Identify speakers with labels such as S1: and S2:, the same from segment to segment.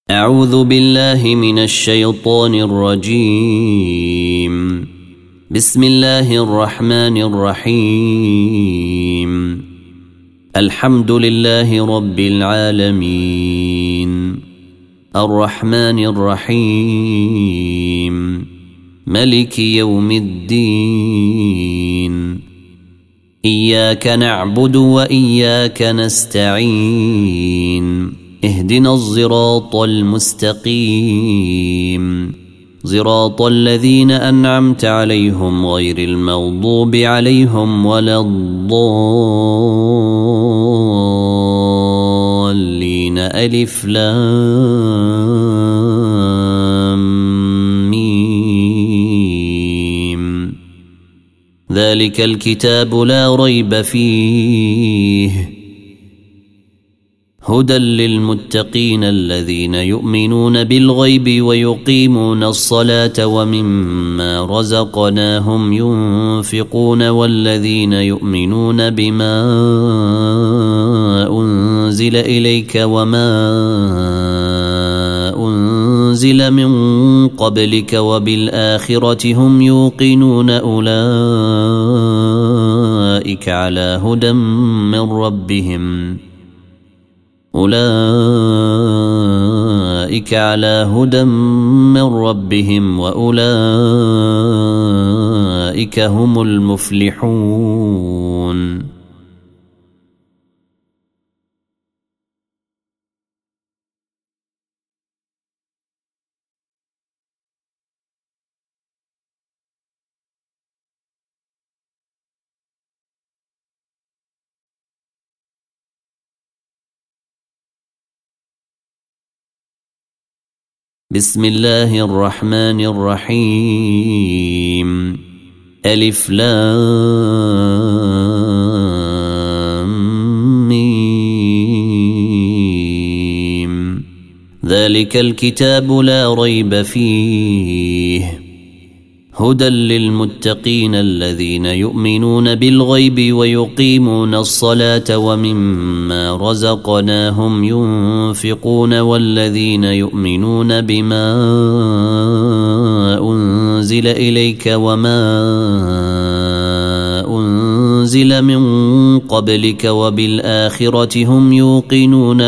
S1: أعوذ بالله من الشيطان الرجيم. بسم الله الرحمن الرحيم. الحمد لله رب العالمين الرحمن الرحيم ملك يوم الدين. إياك نعبد وإياك نستعين. اهدنا الصراط المستقيم صراط الذين أنعمت عليهم غير المغضوب عليهم ولا الضالين. ألف لام ميم. ذلك الكتاب لا ريب فيه هدى للمتقين الذين يؤمنون بالغيب ويقيمون الصلاة ومما رزقناهم ينفقون والذين يؤمنون بما أنزل إليك وما أنزل من قبلك وبالآخرة هم يوقنون أولئك على هدى من ربهم وأولئك هم المفلحون. بسم الله الرحمن الرحيم. ألف لام ميم. ذلك الكتاب لا ريب فيه هدى للمتقين الذين يؤمنون بالغيب ويقيمون الصلاة ومما رزقناهم ينفقون والذين يؤمنون بما أنزل إليك وما أنزل من قبلك وبالآخرة هم يوقنون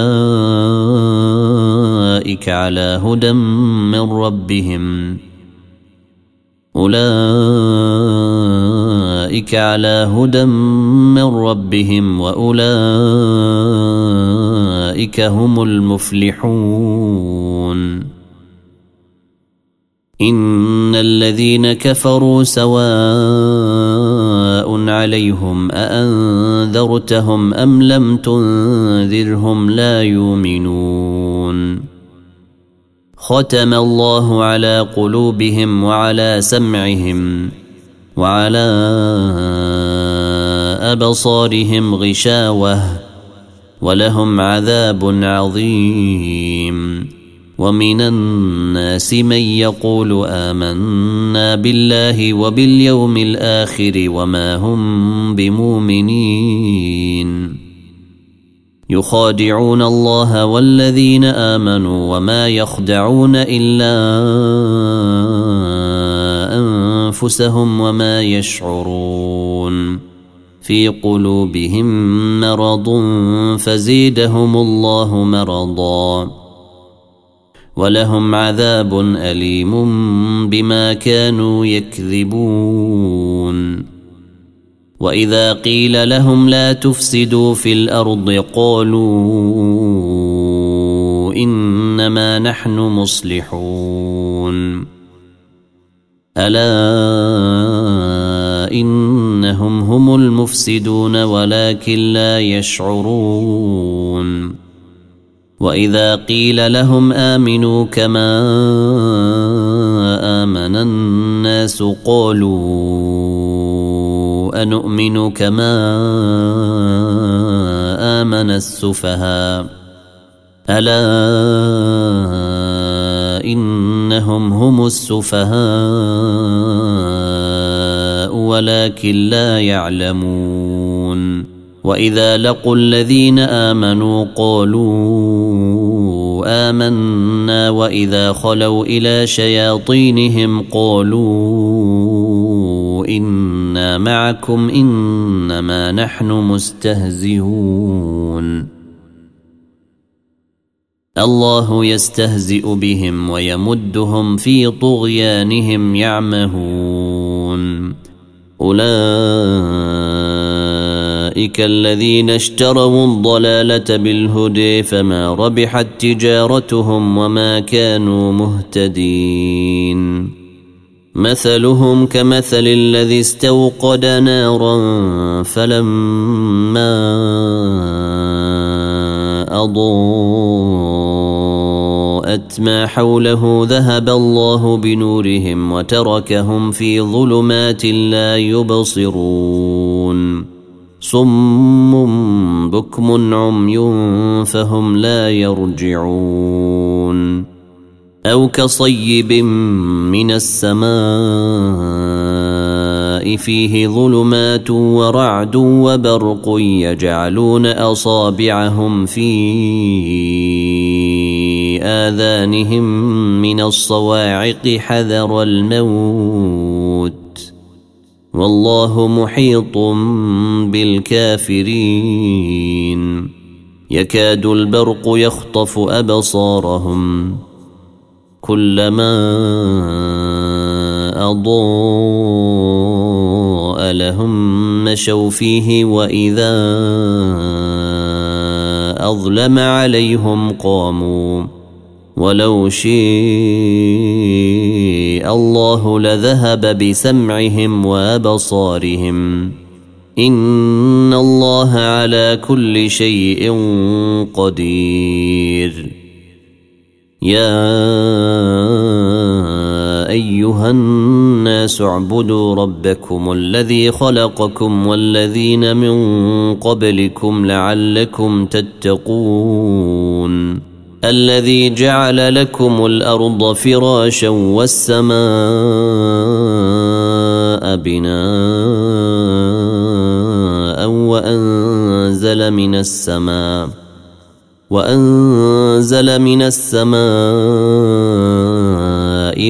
S1: أولئك على هدى من ربهم وأولئك هم المفلحون. إن الذين كفروا سواء عليهم أأنذرتهم أم لم تنذرهم لا يؤمنون. ختم الله على قلوبهم وعلى سمعهم وعلى أبصارهم غشاوة ولهم عذاب عظيم. ومن الناس من يقول آمنا بالله وباليوم الآخر وما هم بمؤمنين. يخادعون الله والذين آمنوا وما يخدعون إلا أنفسهم وما يشعرون. في قلوبهم مرض فزيدهم الله مرضا ولهم عذاب أليم بما كانوا يكذبون. وإذا قيل لهم لا تفسدوا في الأرض قالوا إنما نحن مصلحون. ألا إنهم هم المفسدون ولكن لا يشعرون. وإذا قيل لهم آمنوا كما آمن الناس قالوا أنؤمن كما آمن السفهاء. ألا إنهم هم السفهاء ولكن لا يعلمون. وإذا لقوا الذين آمنوا قالوا آمنا وإذا خلوا إلى شياطينهم قالوا إنا معكم إنما نحن مستهزئون الله يستهزئ بهم ويمدهم في طغيانهم يعمهون أولئك الذين اشتروا الضلالة بالهدى فما ربحت تجارتهم وما كانوا مهتدين مثلهم كمثل الذي استوقد نارا فلما أضاءت ما حوله ذهب الله بنورهم وتركهم في ظلمات لا يبصرون صم بكم عمي فهم لا يرجعون أو كصيب من السماء فيه ظلمات ورعد وبرق يجعلون أصابعهم في آذانهم من الصواعق حذر الموت والله محيط بالكافرين يكاد البرق يخطف أبصارهم كلما أضاء لهم مشوا فيه وإذا أظلم عليهم قاموا ولو شاء الله لذهب بسمعهم وأبصارهم إن الله على كل شيء قدير يا أيها الناس اعبدوا ربكم الذي خلقكم والذين من قبلكم لعلكم تتقون الذي جعل لكم الأرض فراشا والسماء بناء وأنزل من السماء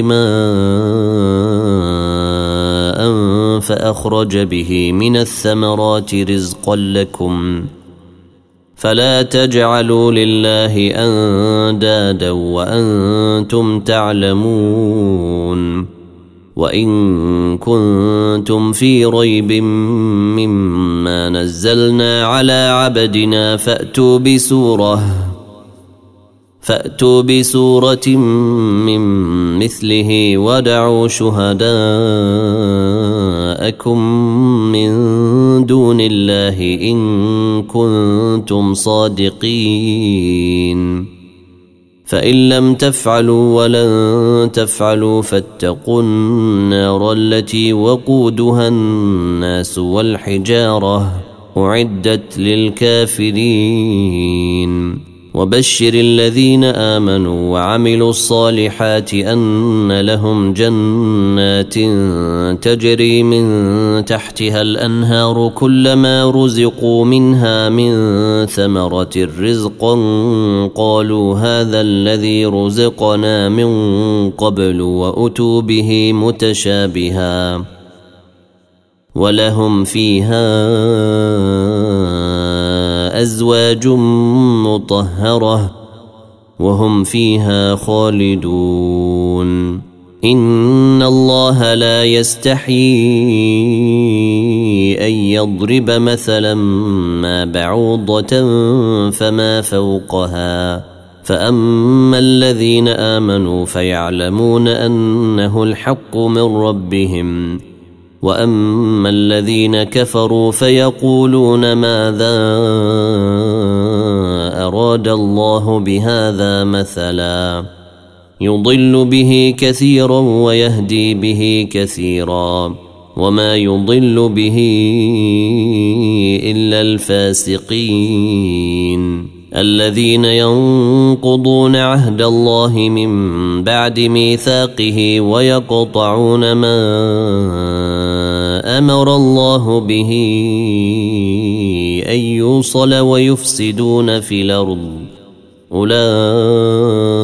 S1: ماء فأخرج به من الثمرات رزقا لكم فلا تجعلوا لله أندادا وأنتم تعلمون وإن كنتم في ريب مما نزلنا على عبدنا فأتوا بسورة من مثله ودعوا شهداءكم من دون الله إن كنتم صادقين فإن لم تفعلوا ولن تفعلوا فاتقوا النار التي وقودها الناس والحجارة أعدت للكافرين وبشر الذين آمنوا وعملوا الصالحات أن لهم جنات تجري من تحتها الأنهار كلما رزقوا منها من ثمرة رزقا قالوا هذا الذي رزقنا من قبل وأتوا به متشابها ولهم فيها أزواج مطهرة وهم فيها خالدون إن الله لا يستحيي أن يضرب مثلا ما بعوضة فما فوقها فأما الذين آمنوا فيعلمون أنه الحق من ربهم وأما الذين كفروا فيقولون ماذا أراد الله بهذا مثلا يضل به كثيرا ويهدي به كثيرا وما يضل به إلا الفاسقين الذين ينقضون عهد الله من بعد ميثاقه ويقطعون ما أمر الله به أن يوصل ويفسدون في الأرض أولئك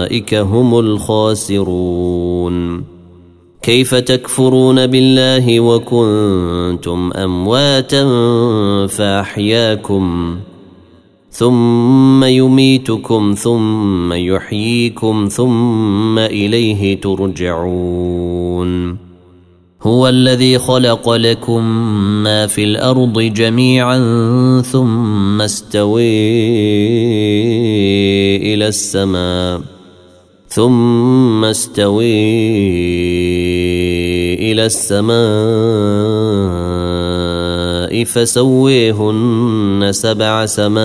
S1: أولئك هم الخاسرون. كيف تكفرون بالله وكنتم أمواتا فأحياكم ثم يميتكم ثم يحييكم ثم إليه ترجعون. هو الذي خلق لكم ما في الأرض جميعا ثم استوى إلى السماء فسويهن 7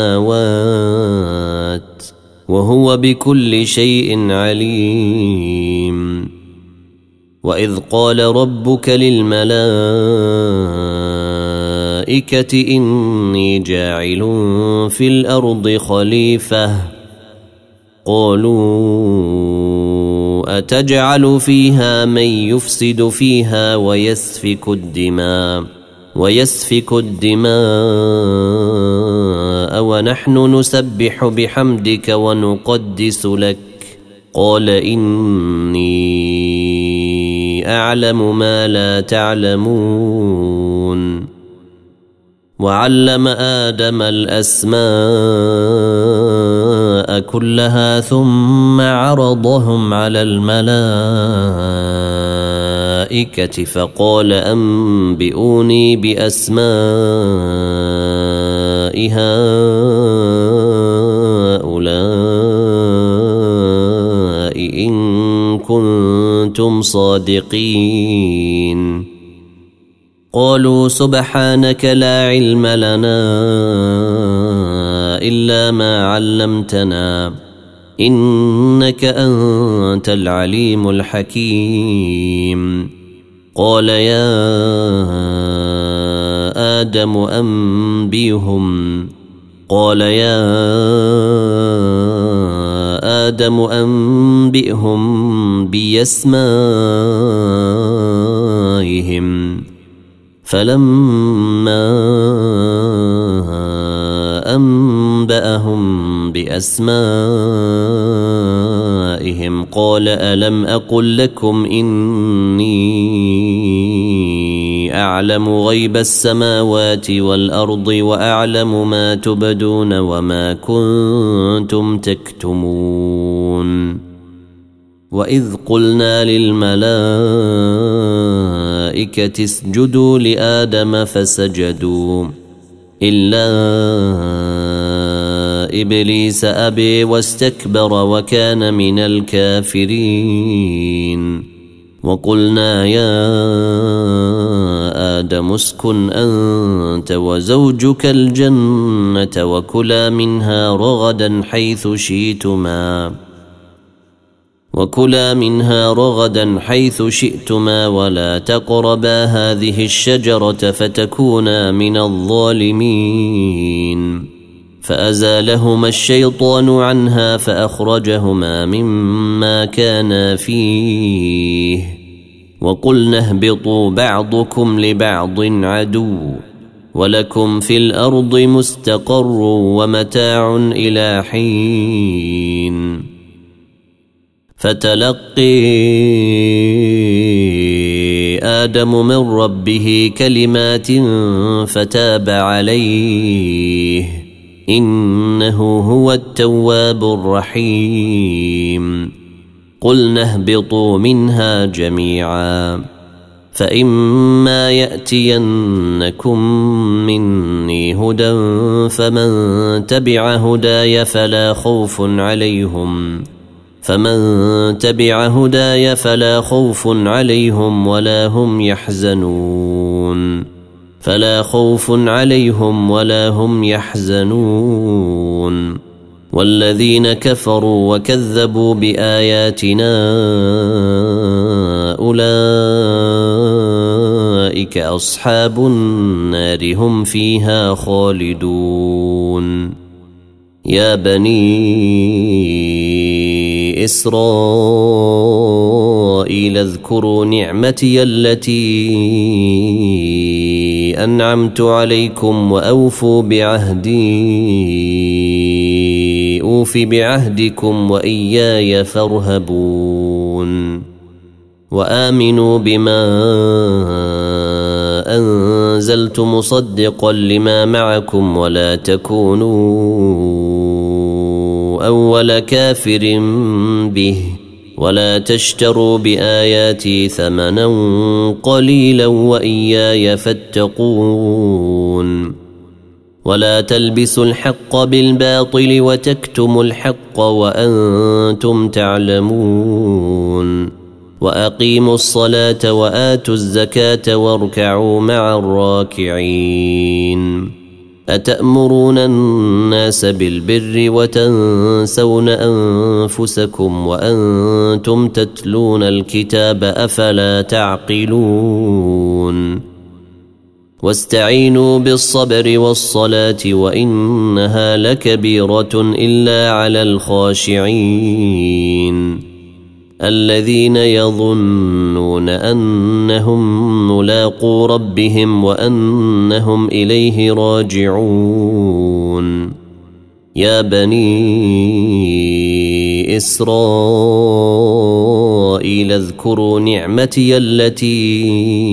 S1: سماوات وهو بكل شيء عليم. وإذ قال ربك للملائكة إني جاعل في الأرض خليفة قالوا أتجعل فيها من يفسد فيها ويسفك الدماء ونحن نسبح بحمدك ونقدس لك قال إني أعلم ما لا تعلمون. وعلم آدم الأسماء كلها ثم عرضهم على الملائكة فقال أنبئوني بأسماء هؤلاء إن كنتم صادقين. قالوا سبحانك لا علم لنا إلا ما علمتنا إنك أنت العليم الحكيم. قال يا آدم أنبئهم بأسمائهم فلما أنبأهم بأسمائهم قال ألم أقل لكم إني أعلم غيب السماوات والأرض وأعلم ما تبدون وما كنتم تكتمون. وإذ قلنا للملائكة اسجدوا لآدم فسجدوا إلا إبليس أبي واستكبر وكان من الكافرين. وقلنا يا آدم اسكن أنت وزوجك الجنة وكلا منها رغدا حيث شئتما ولا تقربا هذه الشجرة فتكونا من الظالمين. فأزالهما الشيطان عنها فأخرجهما مما كانا فيه وقلنا اهبطوا بعضكم لبعض عدو ولكم في الأرض مستقر ومتاع إلى حين. فتلقي آدم من ربه كلمات فتاب عليه إنه هو التواب الرحيم. قلنا اهبطوا منها جميعا فإما يأتينكم مني هدى فمن تبع هداي فلا خوف عليهم ولا هم يحزنون. والذين كفروا وكذبوا بآياتنا أولئك أصحاب النار هم فيها خالدون. يا بني إسرائيل اذكروا نعمتي التي أنعمت عليكم وأوفوا بعهدي أوف بعهدكم وإياي فارهبون وآمنوا بما أنزلت مصدقا لما معكم ولا تكونوا أول كافر به ولا تشتروا بآياتي ثمنا قليلا وإياي فاتقون ولا تلبسوا الحق بالباطل وتكتموا الحق وأنتم تعلمون وأقيموا الصلاة وآتوا الزكاة واركعوا مع الراكعين أتأمرون الناس بالبر وتنسون أنفسكم وأنتم تتلون الكتاب أفلا تعقلون واستعينوا بالصبر والصلاة وإنها لكبيرة إلا على الخاشعين الذين يظنون أنهم ملاقو ربهم وأنهم إليه راجعون يا بني إسرائيل اذكروا نعمتي التي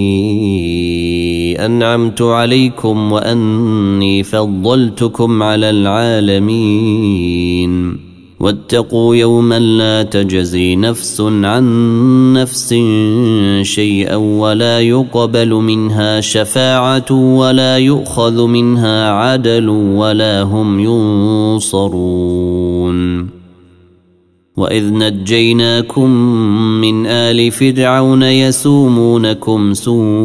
S1: أنعمت عليكم وأني فضلتكم على العالمين واتقوا يوما لا تجزي نفس عن نفس شيئا ولا يقبل منها شفاعة ولا يؤخذ منها عدل ولا هم ينصرون وإذ نجيناكم من آل فرعون يسومونكم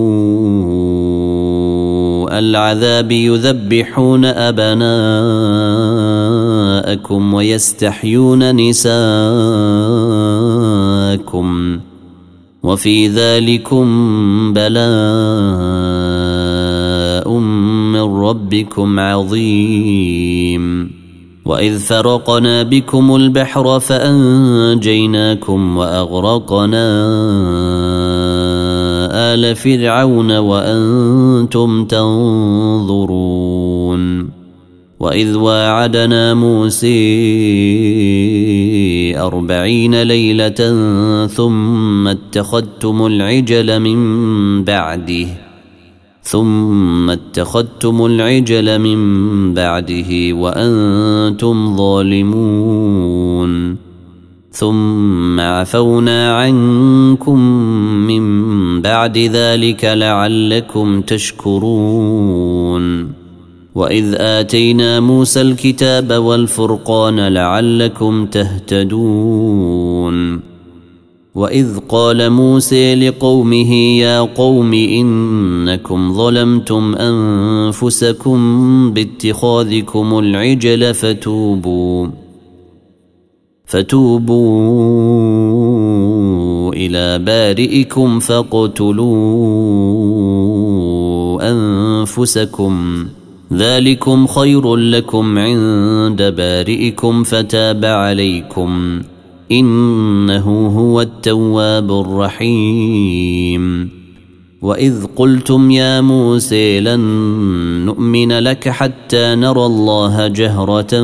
S1: سوء العذاب يذبحون أبناءكم ويستحيون نساءكم وفي ذلكم بلاء من ربكم عظيم وإذ فرقنا بكم البحر فأنجيناكم وأغرقنا آل فرعون وأنتم تنظرون وإذ واعدنا موسى 40 ليلة ثم اتخذتم العجل من بعده وأنتم ظالمون ثم عفونا عنكم من بعد ذلك لعلكم تشكرون وإذ آتينا موسى الكتاب والفرقان لعلكم تهتدون وإذ قال موسى لقومه يا قوم إنكم ظلمتم أنفسكم باتخاذكم العجل فتوبوا إلى بارئكم فاقتلوا أنفسكم ذلكم خير لكم عند بارئكم فتاب عليكم إنه هو التواب الرحيم وإذ قلتم يا موسى لن نؤمن لك حتى نرى الله جهرة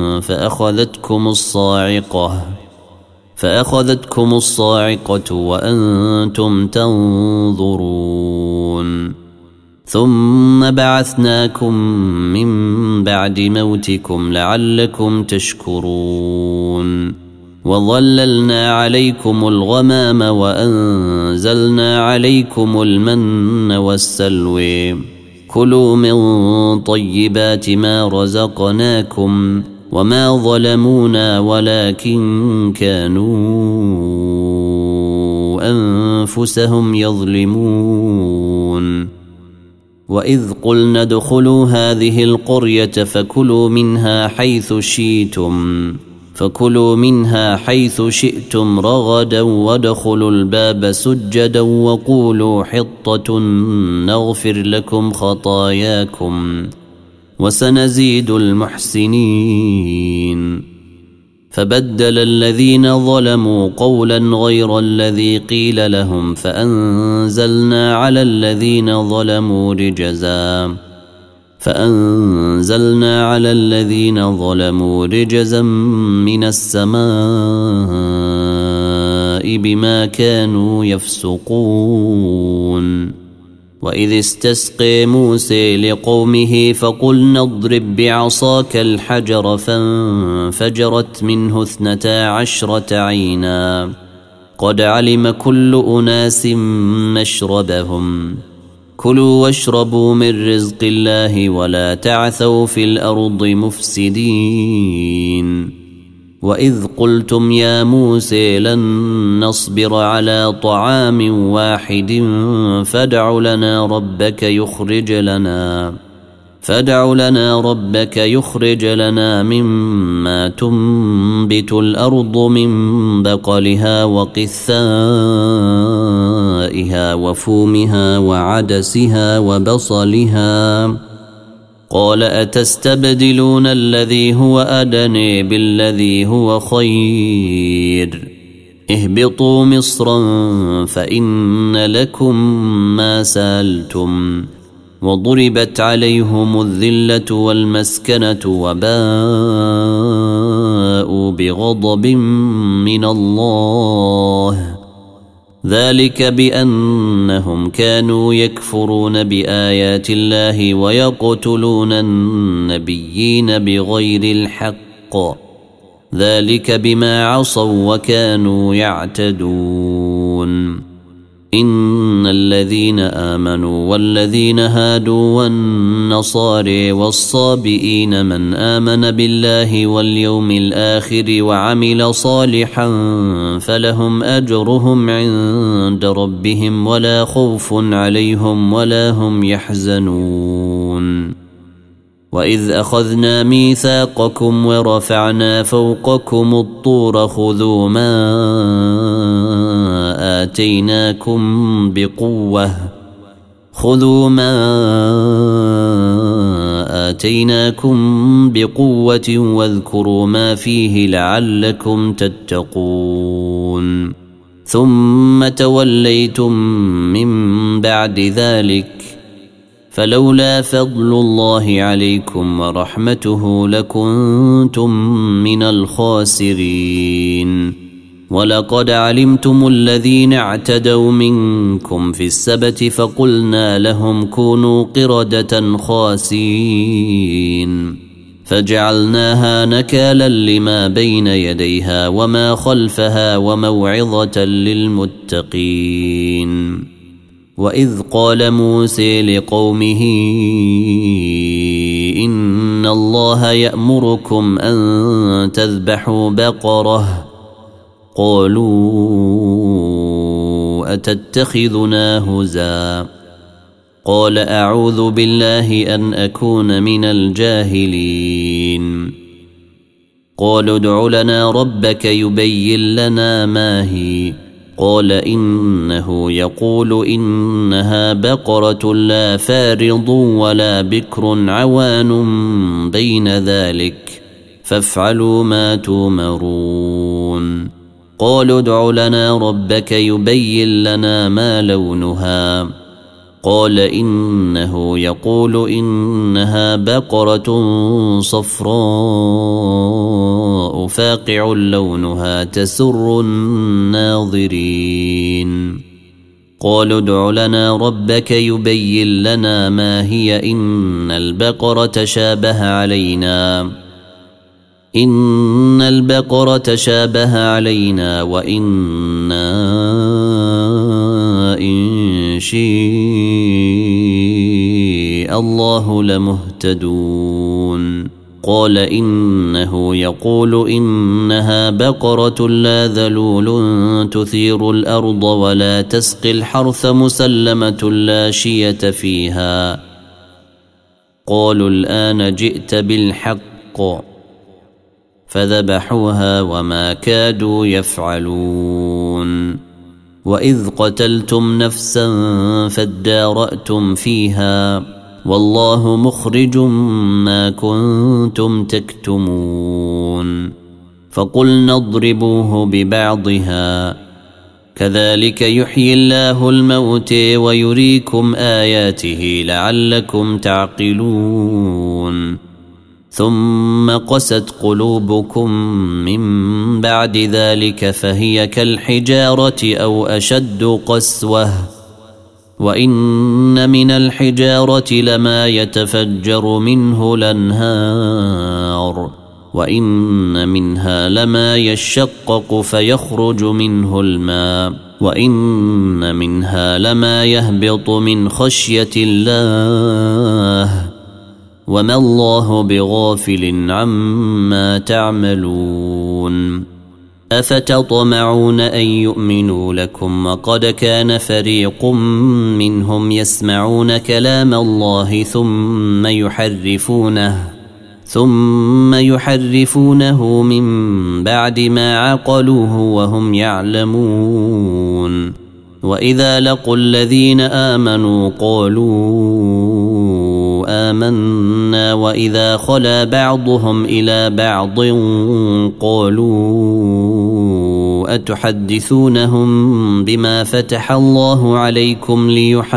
S1: فأخذتكم الصاعقة وأنتم تنظرون ثم بعثناكم من بعد موتكم لعلكم تشكرون وظللنا عليكم الغمام وأنزلنا عليكم المن والسلوى كلوا من طيبات ما رزقناكم وما ظلمونا ولكن كانوا أنفسهم يظلمون وإذ قلنا ادخلوا هذه القرية فكلوا منها حيث شئتم رغدا وادخلوا الباب سجدا وقولوا حطة نغفر لكم خطاياكم وسنزيد المحسنين فبدل الذين ظلموا قولا غير الذي قيل لهم فأنزلنا على الذين ظلموا رجزا فأنزلنا على الذين ظلموا رجزا من السماء بما كانوا يفسقون. وإذ استسقى موسى لقومه فقلنا اضرب بعصاك الحجر فانفجرت منه 12 عينا قد علم كل أناس مشربهم كلوا واشربوا من رزق الله ولا تعثوا في الأرض مفسدين. وإذ قلتم يا موسى لن نصبر على طعام واحد فادع لنا ربك يخرج لنا مما تنبت الأرض من بقلها وقثائها وفومها وعدسها وبصلها قال أتستبدلون الذي هو أدنى بالذي هو خير اهبطوا مصرا فإن لكم ما سألتم وضربت عليهم الذلة والمسكنة وباءوا بغضب من الله ذلك بأنهم كانوا يكفرون بآيات الله ويقتلون النبيين بغير الحق ذلك بما عصوا وكانوا يعتدون. إن الذين آمنوا والذين هادوا والنصارى والصابئين من آمن بالله واليوم الآخر وعمل صالحا فلهم أجرهم عند ربهم ولا خوف عليهم ولا هم يحزنون. وإذ أخذنا ميثاقكم ورفعنا فوقكم الطور خذوا ما آتيناكم بقوة واذكروا ما فيه لعلكم تتقون. ثم توليتم من بعد ذلك فلولا فضل الله عليكم ورحمته لكنتم من الخاسرين. ولقد علمتم الذين اعتدوا منكم في السبت فقلنا لهم كونوا قردة خاسئين فجعلناها نكالا لما بين يديها وما خلفها وموعظة للمتقين. وإذ قال موسى لقومه إن الله يأمركم أن تذبحوا بقرة قالوا أتتخذنا هزوا قال أعوذ بالله أن أكون من الجاهلين. قالوا ادع لنا ربك يبين لنا ما هي قال إنه يقول إنها بقرة لا فارض ولا بكر عوان بين ذلك فافعلوا ما تؤمرون. قالوا ادع لنا ربك يبين لنا ما لونها قال إنه يقول إنها بقرة صفراء فاقع لونها تسر الناظرين. قالوا ادع لنا ربك يبين لنا ما هي إن البقرة شابه علينا وإنا إن شاء الله لمهتدون. قال إنه يقول إنها بقرة لا ذلول تثير الأرض ولا تسقي الحرث مسلمة لا شية فيها. قالوا الآن جئت بالحق فذبحوها وما كادوا يفعلون. وإذ قتلتم نفسا فادارأتم فيها والله مخرج ما كنتم تكتمون. فقلنا اضربوه ببعضها كذلك يحيي الله الموت ويريكم آياته لعلكم تعقلون ثم قست قلوبكم من بعد ذلك فهي كالحجارة أو أشد قسوة وإن من الحجارة لما يتفجر منه الأنهار وإن منها لما يشقق فيخرج منه الماء وإن منها لما يهبط من خشية الله وما الله بغافل عما تعملون أفتطمعون أن يؤمنوا لكم وقد كان فريق منهم يسمعون كلام الله ثم يحرفونه من بعد ما عقلوه وهم يعلمون وإذا لقوا الذين آمنوا قالوا آمنا وإذا خلا بعضهم إلى بعض قالوا أتحدثونهم بما فتح الله عليكم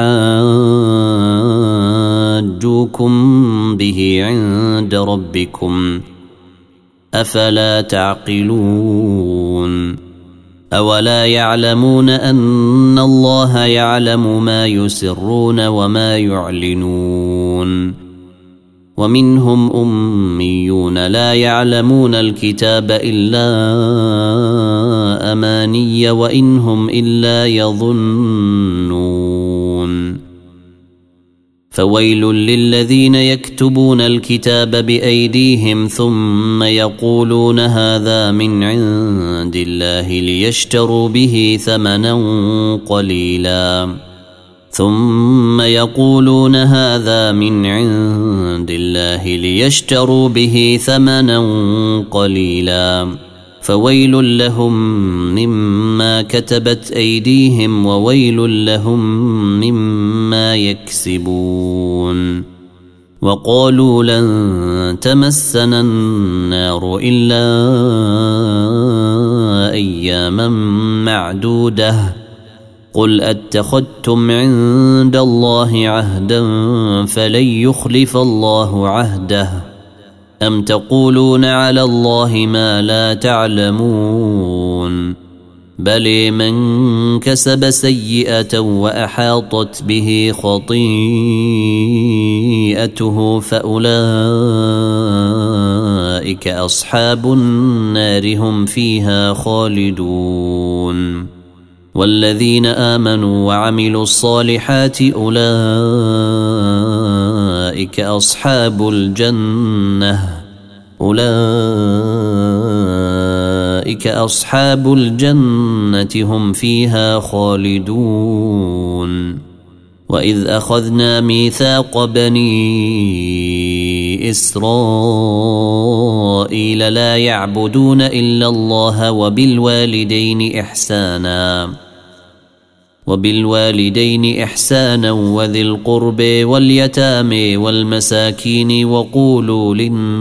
S1: ليحاجوكم به عند ربكم أفلا تعقلون أولا يعلمون أن الله يعلم ما يسرون وما يعلنون ومنهم أميون لا يعلمون الكتاب إلا أماني وإنهم إلا يظنون فويل للذين يكتبون الكتاب بأيديهم ثم يقولون هذا من عند الله ليشتروا به ثمنا قليلا فويل لهم مما كتبت أيديهم وويل لهم مما يكسبون وقالوا لن تمسنا النار إلا أياما معدودة قل أتخذتم عند الله عهدا فلن يخلف الله عهده أم تقولون على الله ما لا تعلمون بل من كسب سيئة وأحاطت به خطيئته فأولئك أصحاب النار هم فيها خالدون والذين آمنوا وعملوا الصالحات أولئك أصحاب الجنة هم فيها خالدون وإذ أخذنا ميثاق بني إسرائيل لا يعبدون إلا الله وبالوالدين إحسانا وذي القرب واليتامى والمساكين وقولوا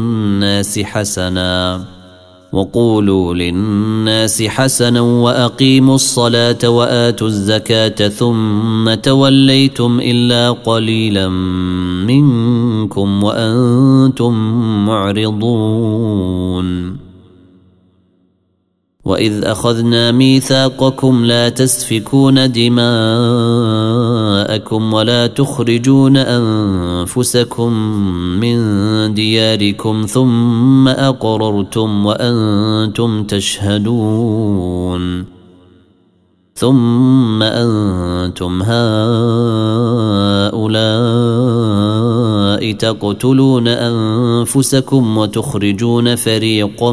S1: للناس حسنا وأقيموا الصلاة وآتوا الزكاة ثم توليتم إلا قليلا منكم وأنتم معرضون وإذ أخذنا ميثاقكم لا تسفكون دماءكم ولا تخرجون أنفسكم من دياركم ثم أقررتم وأنتم تشهدون ثم أنتم هؤلاء تقتلون أنفسكم وتخرجون فريقا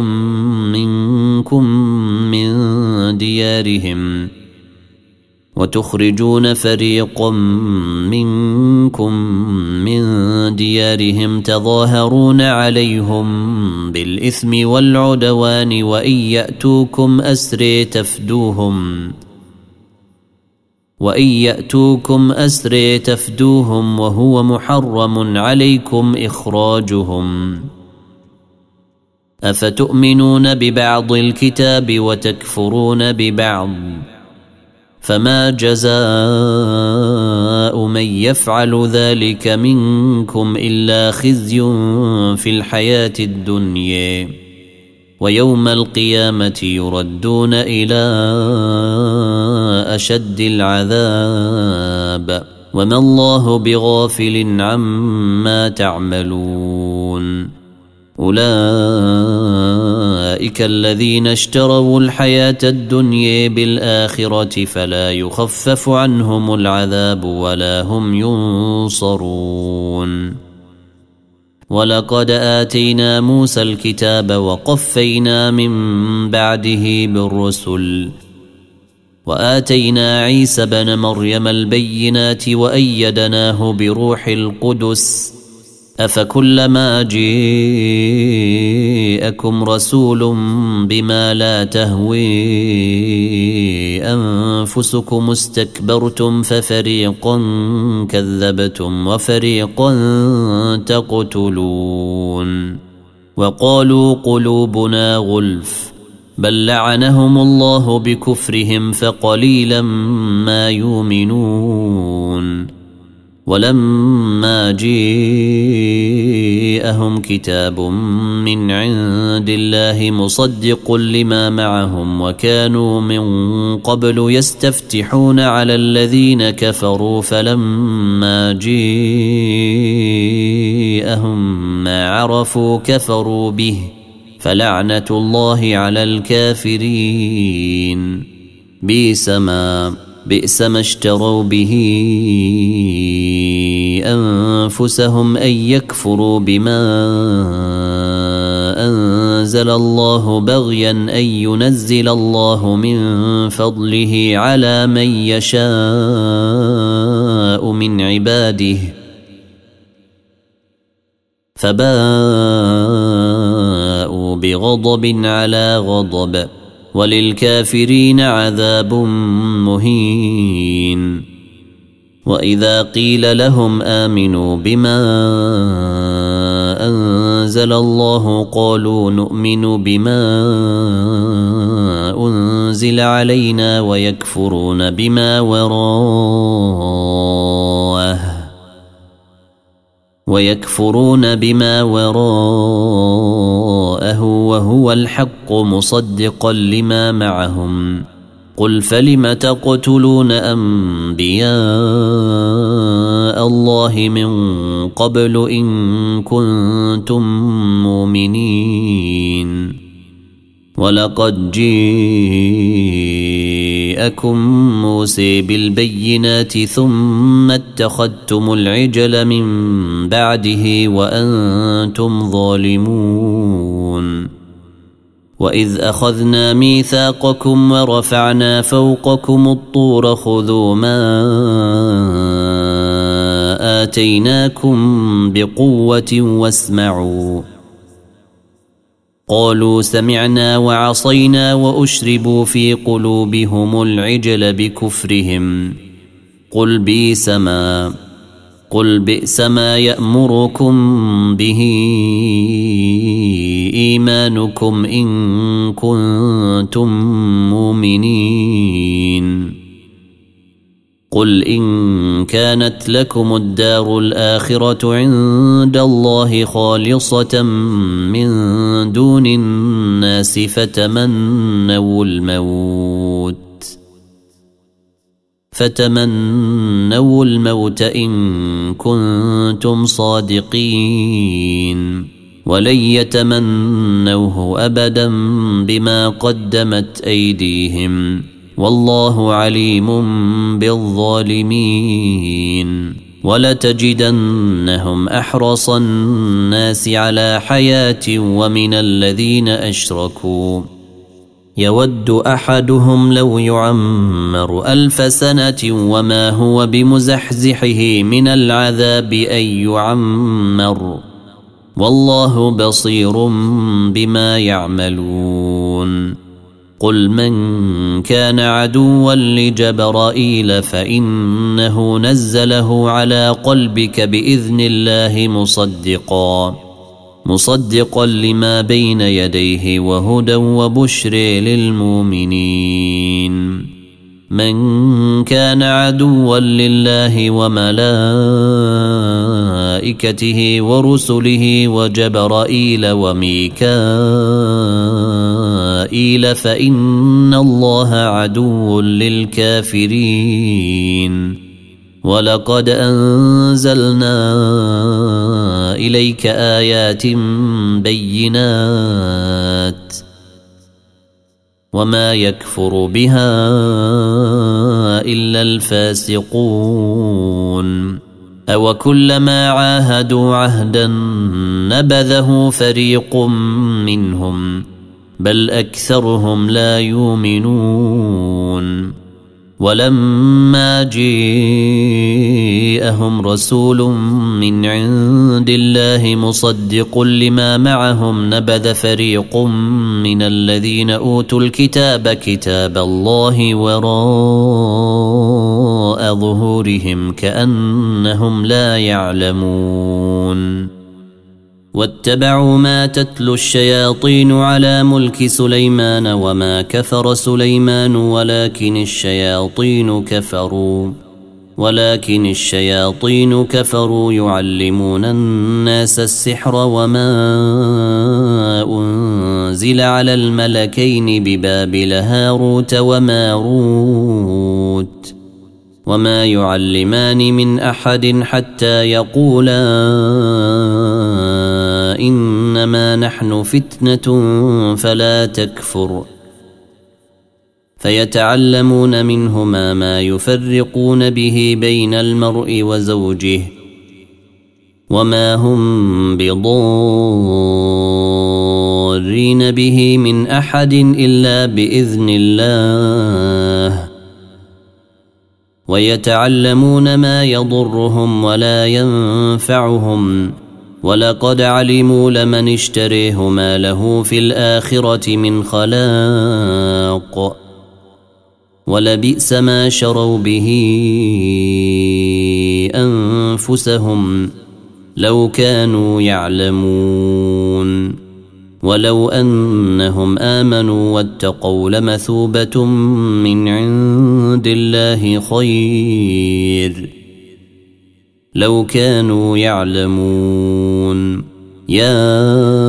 S1: منكم من ديارهم تظاهرون عليهم بالإثم والعدوان وإن يأتوكم أسري تفدوهم وهو محرم عليكم إخراجهم أفتؤمنون ببعض الكتاب وتكفرون ببعض فما جزاء من يفعل ذلك منكم إلا خزي في الحياة الدنيا ويوم القيامة يردون إلى أشد العذاب وما الله بغافل عما تعملون. أولئك الذين اشتروا الحياة الدنيا بالآخرة فلا يخفف عنهم العذاب ولا هم ينصرون. ولقد آتينا موسى الكتاب وقفينا من بعده بالرسل وآتينا عيسى بن مريم البينات وأيدناه بروح القدس أفكلما جاءكم رسول بما لا تهوي أنفسكم استكبرتم ففريقا كذبتم وفريقا تقتلون. وقالوا قلوبنا غلف بل لعنهم الله بكفرهم فقليلا ما يؤمنون. ولما جاءهم كتاب من عند الله مصدق لما معهم وكانوا من قبل يستفتحون على الذين كفروا فلما جاءهم ما عرفوا كفروا به فلعنة الله على الكافرين. بئس ما اشتروا به أنفسهم أن يكفروا بما أنزل الله بغيا أن ينزل الله من فضله على من يشاء من عباده فباءوا بغضب على غضب وللكافرين عذاب مهين. وإذا قيل لهم آمنوا بما أنزل الله قالوا نؤمن بما أنزل علينا ويكفرون بما وراءه وهو الحق مصدقا لما معهم. قل فلم تقتلون أنبياء الله من قبل إن كنتم مؤمنين. ولقد جاءكم موسى بالبينات ثم اتخذتم العجل من بعده وأنتم ظالمون. وإذ أخذنا ميثاقكم ورفعنا فوقكم الطور خذوا ما آتيناكم بقوة واسمعوا قالوا سمعنا وعصينا وأشربوا في قلوبهم العجل بكفرهم. قل بئس ما يأمركم به إيمانكم إن كنتم مؤمنين. قل إن كانت لكم الدار الآخرة عند الله خالصة من دون الناس فتمنوا الموت إن كنتم صادقين ولن يتمنوه أبدا بما قدمت أيديهم والله عليم بالظالمين. ولتجدنهم أحرص الناس على حياة ومن الذين أشركوا يود أحدهم لو يعمر 1000 سنة وما هو بمزحزحه من العذاب أن يعمر والله بصير بما يعملون. قل من كان عدوا لجبرائيل فإنه نزله على قلبك بإذن الله مصدقا لما بين يديه وهدى وبشر للمؤمنين. من كان عدوا لله وملائكته ورسله وجبرائيل وميكائيل فإن الله عدو للكافرين ولقد أنزلنا إليك آيات بينات وما يكفر بها إلا الفاسقون أو كلما عاهدوا عهدا نبذه فريق منهم بل أكثرهم لا يؤمنون ولما جاءهم رسول من عند الله مصدق لما معهم نبذ فريق من الذين أوتوا الكتاب كتاب الله وراء ظهورهم كأنهم لا يعلمون واتبعوا ما تتلو الشياطين على ملك سليمان وما كفر سليمان ولكن الشياطين كفروا يعلمون الناس السحر وما أنزل على الملكين ببابل هاروت وماروت وما يعلمان من أحد حتى يقولا إنما نحن فتنة فلا تكفر فيتعلمون منهما ما يفرقون به بين المرء وزوجه وما هم بضارين به من أحد إلا بإذن الله ويتعلمون ما يضرهم ولا ينفعهم ولقد علموا لمن اشتريه ما له في الآخرة من خلاق ولبئس ما شروا به أنفسهم لو كانوا يعلمون ولو أنهم آمنوا واتقوا لمثوبة من عند الله خير لو كانوا يعلمون يا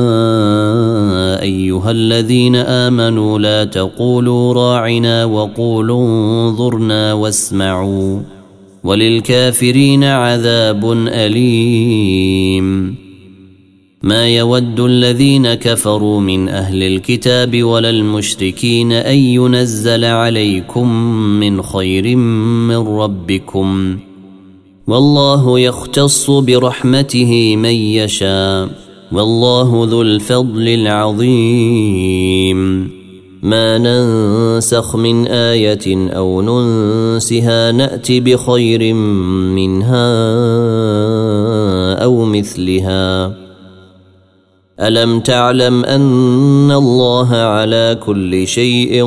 S1: أيها الذين آمنوا لا تقولوا راعنا وقولوا انظرنا واسمعوا وللكافرين عذاب أليم ما يود الذين كفروا من أهل الكتاب ولا المشركين أن ينزل عليكم من خير من ربكم والله يختص برحمته من يشاء والله ذو الفضل العظيم ما ننسخ من آية أو ننسها نأتي بخير منها أو مثلها ألم تعلم أن الله على كل شيء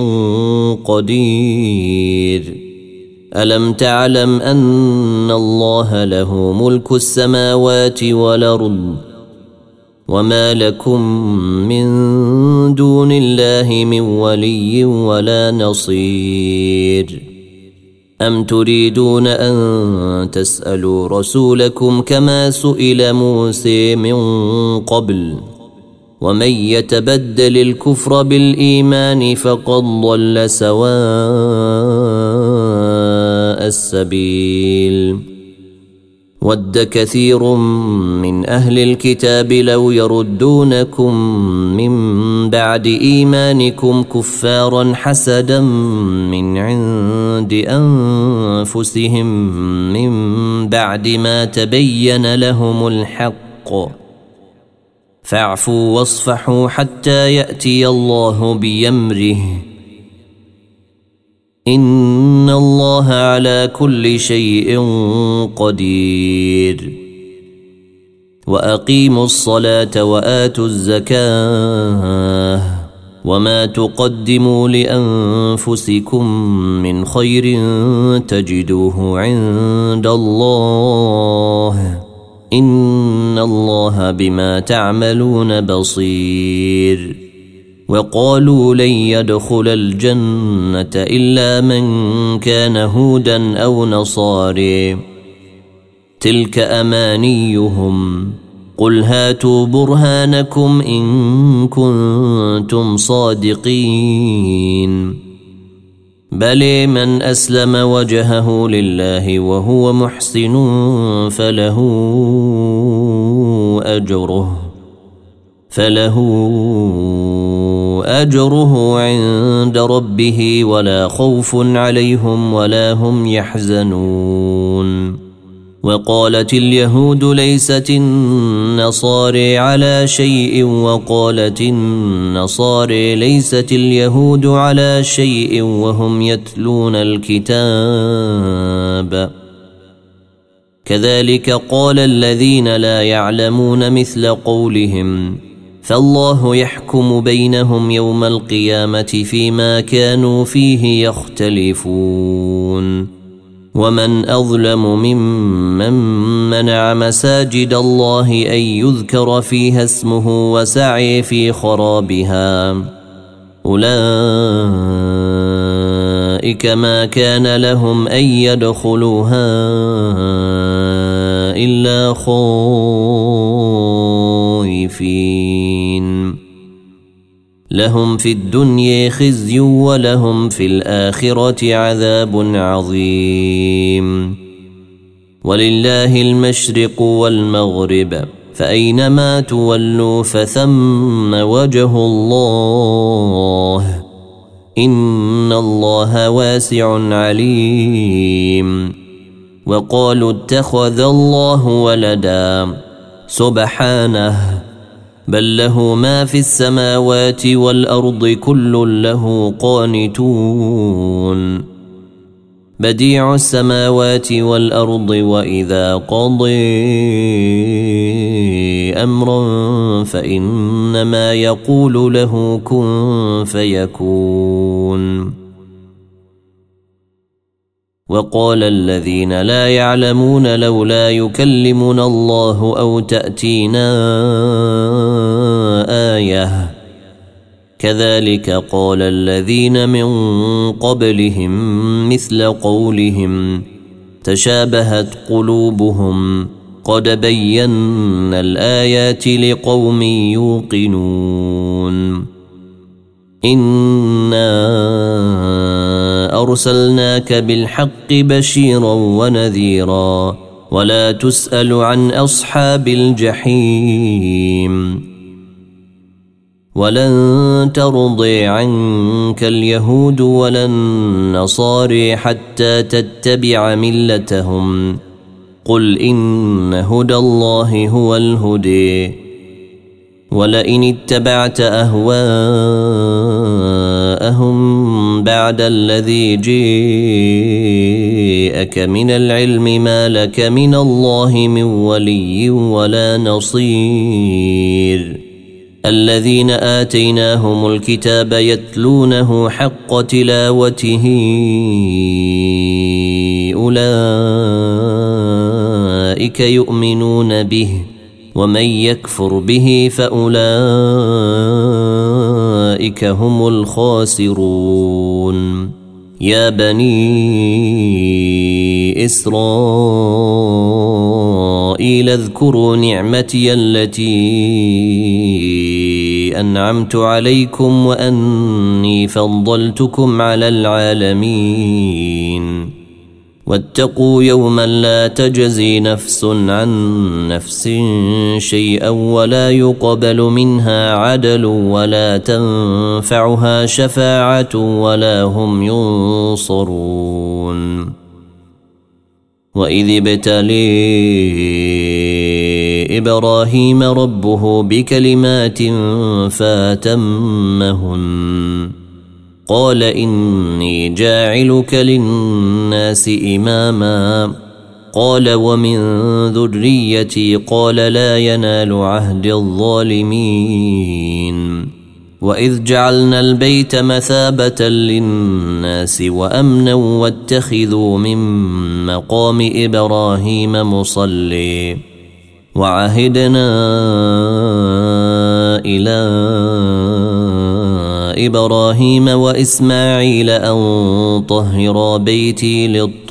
S1: قدير ألم تعلم أن الله له ملك السماوات والأرض وما لكم من دون الله من ولي ولا نصير أم تريدون أن تسألوا رسولكم كما سئل موسى من قبل ومن يتبدل الكفر بالإيمان فقد ضل سواء السبيل ود كثير من أهل الكتاب لو يردونكم من بعد إيمانكم كفارا حسدا من عند أنفسهم من بعد ما تبين لهم الحق فاعفوا واصفحوا حتى يأتي الله بأمره إن الله على كل شيء قدير وأقيموا الصلاة وآتوا الزكاة وما تقدموا لأنفسكم من خير تجدوه عند الله إن الله بما تعملون بصير وقالوا لن يدخل الجنة إلا من كان هودا أو نصاري تلك أمانيهم قل هاتوا برهانكم إن كنتم صادقين بل من أسلم وجهه لله وهو محسن فله أجره عند ربه ولا خوف عليهم ولا هم يحزنون وقالت اليهود ليست النصارى على شيء وقالت النصارى ليست اليهود على شيء وهم يتلون الكتاب كذلك قال الذين لا يعلمون مثل قولهم فالله يحكم بينهم يوم القيامة فيما كانوا فيه يختلفون ومن أظلم ممن منع مساجد الله أن يذكر فيها اسمه وسعي في خرابها أولئك ما كان لهم أن يدخلوها إلا خائفين لهم في الدنيا خزي ولهم في الآخرة عذاب عظيم ولله المشرق والمغرب فأينما تولوا فثم وجه الله إن الله واسع عليم وقالوا اتخذ الله ولدا سبحانه بل له ما في السماوات والأرض كل له قانتون بديع السماوات والأرض وإذا قضي أمرا فإنما يقول له كن فيكون وقال الذين لا يعلمون لولا يكلمنا الله أو تأتينا آية كذلك قال الذين من قبلهم مثل قولهم تشابهت قلوبهم قد بينا الآيات لقوم يوقنون إنا أرسلناك بالحق بشيرا ونذيرا ولا تسأل عن أصحاب الجحيم ولن ترضي عنك اليهود ولا النصارى حتى تتبع ملتهم قل إن هدى الله هو الهدي ولئن اتبعت أهواءهم بعد الذي جاءك من العلم ما لك من الله من ولي ولا نصير الذين آتيناهم الكتاب يتلونه حق تلاوته أولئك يؤمنون به ومن يكفر به فأولئك هم الخاسرون يا بني إسرائيل اذكروا نعمتي التي أنعمت عليكم وأني فضلتكم على العالمين واتقوا يوما لا تجزي نفس عن نفس شيئا ولا يقبل منها عدل ولا تنفعها شفاعة ولا هم ينصرون وإذ ابتلي إبراهيم ربه بكلمات فأتمهن قال إني جاعلك للناس إماما قال ومن ذريتي قال لا ينال عهد الظالمين وإذ جعلنا البيت مثابة للناس وأمنا واتخذوا من مقام إبراهيم مصلي وعهدنا إلى إبراهيم وإسماعيل أن طهرا بيتي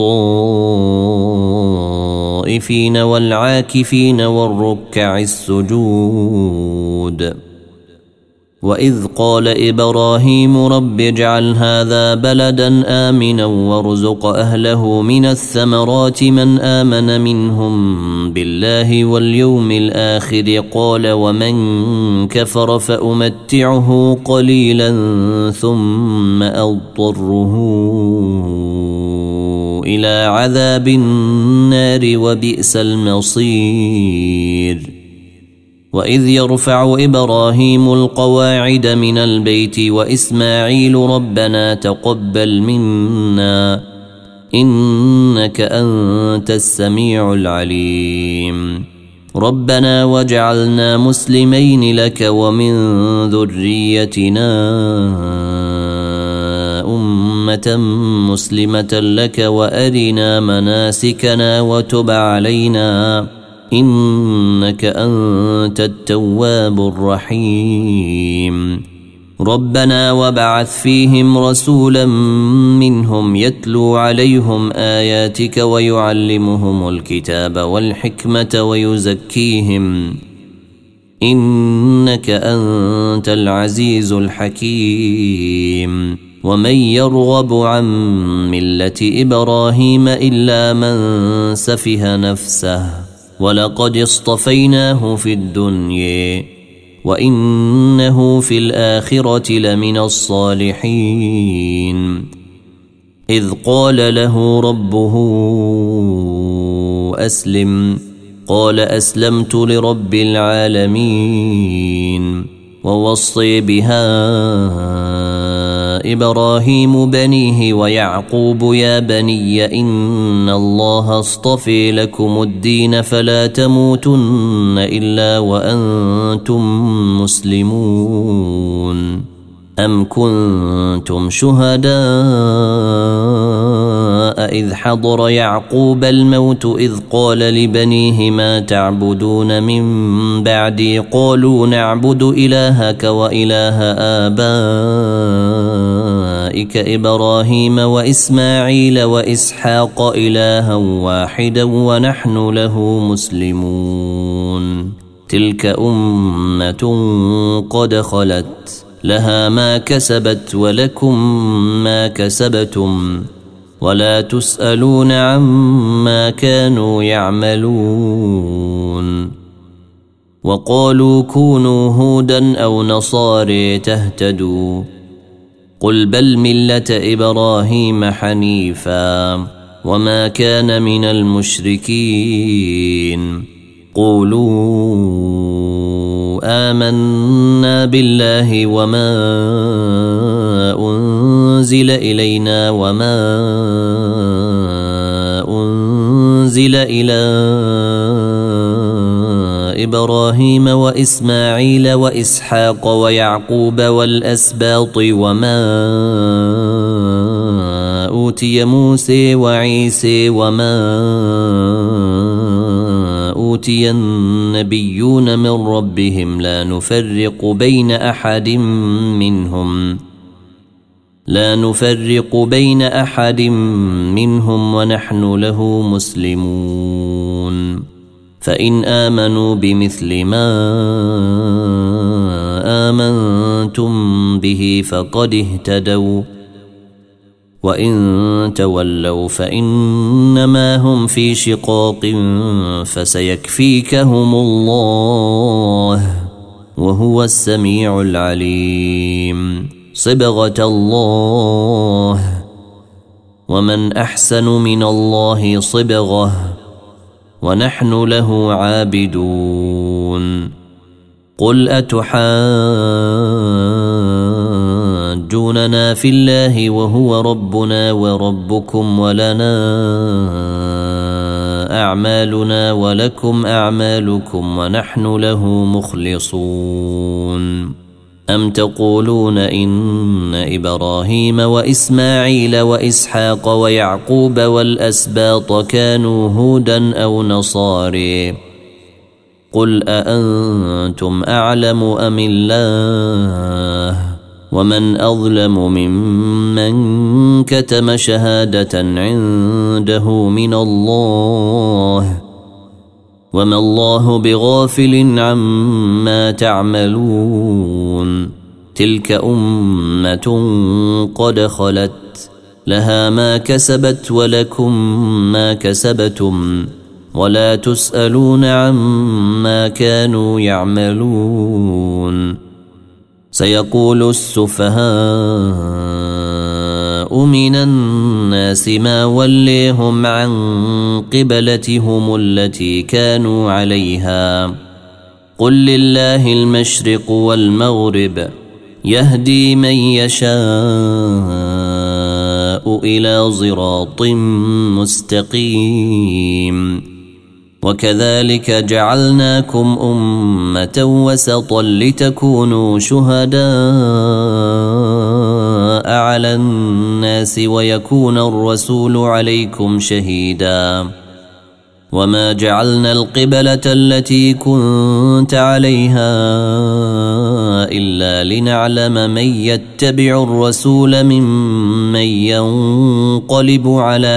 S1: للطائفين والعاكفين والركع السجود. وإذ قال إبراهيم رب اجعل هذا بلدا آمنا وارزق أهله من الثمرات من آمن منهم بالله واليوم الآخر قال ومن كفر فأمتعه قليلا ثم أضطره إلى عذاب النار وبئس المصير. وإذ يرفع إبراهيم القواعد من البيت وإسماعيل ربنا تقبل منا إنك أنت السميع العليم ربنا واجعلنا مسلمين لك ومن ذريتنا أمة مسلمة لك وأرنا مناسكنا وتب علينا إنك أنت التواب الرحيم ربنا وابعث فيهم رسولا منهم يتلو عليهم آياتك ويعلمهم الكتاب والحكمة ويزكيهم إنك أنت العزيز الحكيم ومن يرغب عن ملة إبراهيم إلا من سفه نفسه ولقد اصطفيناه في الدنيا وإنه في الآخرة لمن الصالحين إذ قال له ربه أسلم قال أسلمت لرب العالمين ووصي بها إبراهيم بنيه ويعقوب يا بني إن الله اصطفي لكم الدين فلا تموتن إلا وأنتم مسلمون أم كنتم شهداء إذ حضر يعقوب الموت إذ قال لبنيه ما تعبدون من بعدي قالوا نعبد إلهك وإله آبائك إبراهيم وإسماعيل وإسحاق إلها واحدا ونحن له مسلمون تلك أمة قد خلت لها ما كسبت ولكم ما كسبتم ولا تسألون عما كانوا يعملون وقالوا كونوا هودا أو نصارى تهتدوا قل بل ملة إبراهيم حنيفا وما كان من المشركين قولوا آمنا بالله وما أنزل إلينا وما أنزل إلى إبراهيم وإسماعيل وإسحاق ويعقوب والأسباط وما أوتي موسى وعيسى وما أوتي النبيون من ربهم لا نفرق بين أحد منهم ونحن له مسلمون فإن آمنوا بمثل ما آمنتم به فقد اهتدوا وإن تولوا فإنما هم في شقاق فسيكفيكهم الله وهو السميع العليم صبغة الله ومن أحسن من الله صبغة ونحن له عابدون قل أتحاجوننا في الله وهو ربنا وربكم ولنا أعمالنا ولكم أعمالكم ونحن له مخلصون أم تقولون إن إبراهيم وإسماعيل وإسحاق ويعقوب والأسباط كانوا هودا أو نصارى قل أأنتم أعلم أم الله ومن أظلم ممن كتم شهادة عنده من الله وما الله بغافل عما تعملون تلك أمة قد خلت لها ما كسبت ولكم ما كسبتم ولا تسألون عما كانوا يعملون سيقول السفهاء من الناس ما وليهم عن قبلتهم التي كانوا عليها قل لله المشرق والمغرب يهدي من يشاء إلى صراط مستقيم وكذلك جعلناكم أمة وسطا لتكونوا شهداء على الناس ويكون الرسول عليكم شهيدا وما جعلنا القبلة التي كنت عليها إلا لنعلم من يتبع الرسول ممن ينقلب على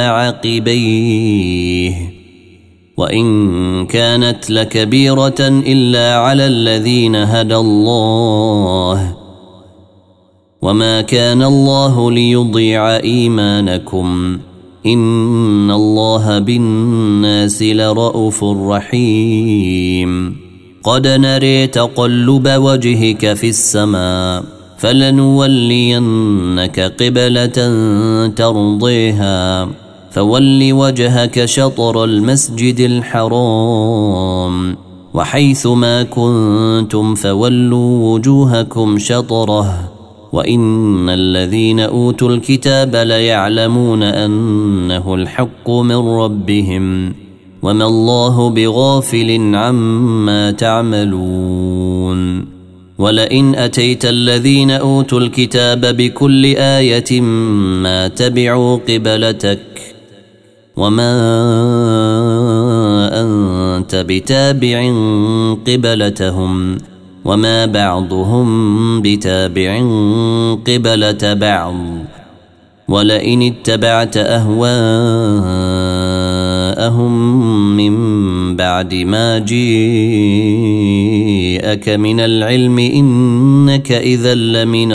S1: عقبيه وإن كانت لكبيرة إلا على الذين هدى الله وما كان الله ليضيع إيمانكم إن الله بالناس لرءوف رحيم قد نري تقلب وجهك في السماء فلنولينك قبلة ترضيها فول وجهك شطر المسجد الحرام وحيث ما كنتم فولوا وجوهكم شطره وإن الذين أوتوا الكتاب ليعلمون أنه الحق من ربهم وما الله بغافل عما تعملون ولئن أتيت الذين أوتوا الكتاب بكل آية ما تبعوا قبلتك وما أنت بتابع قبلتهم وما بعضهم بتابع قبلة بعض ولئن اتبعت أهواءهم من بعد ما جيءك من العلم إنك إذا لمن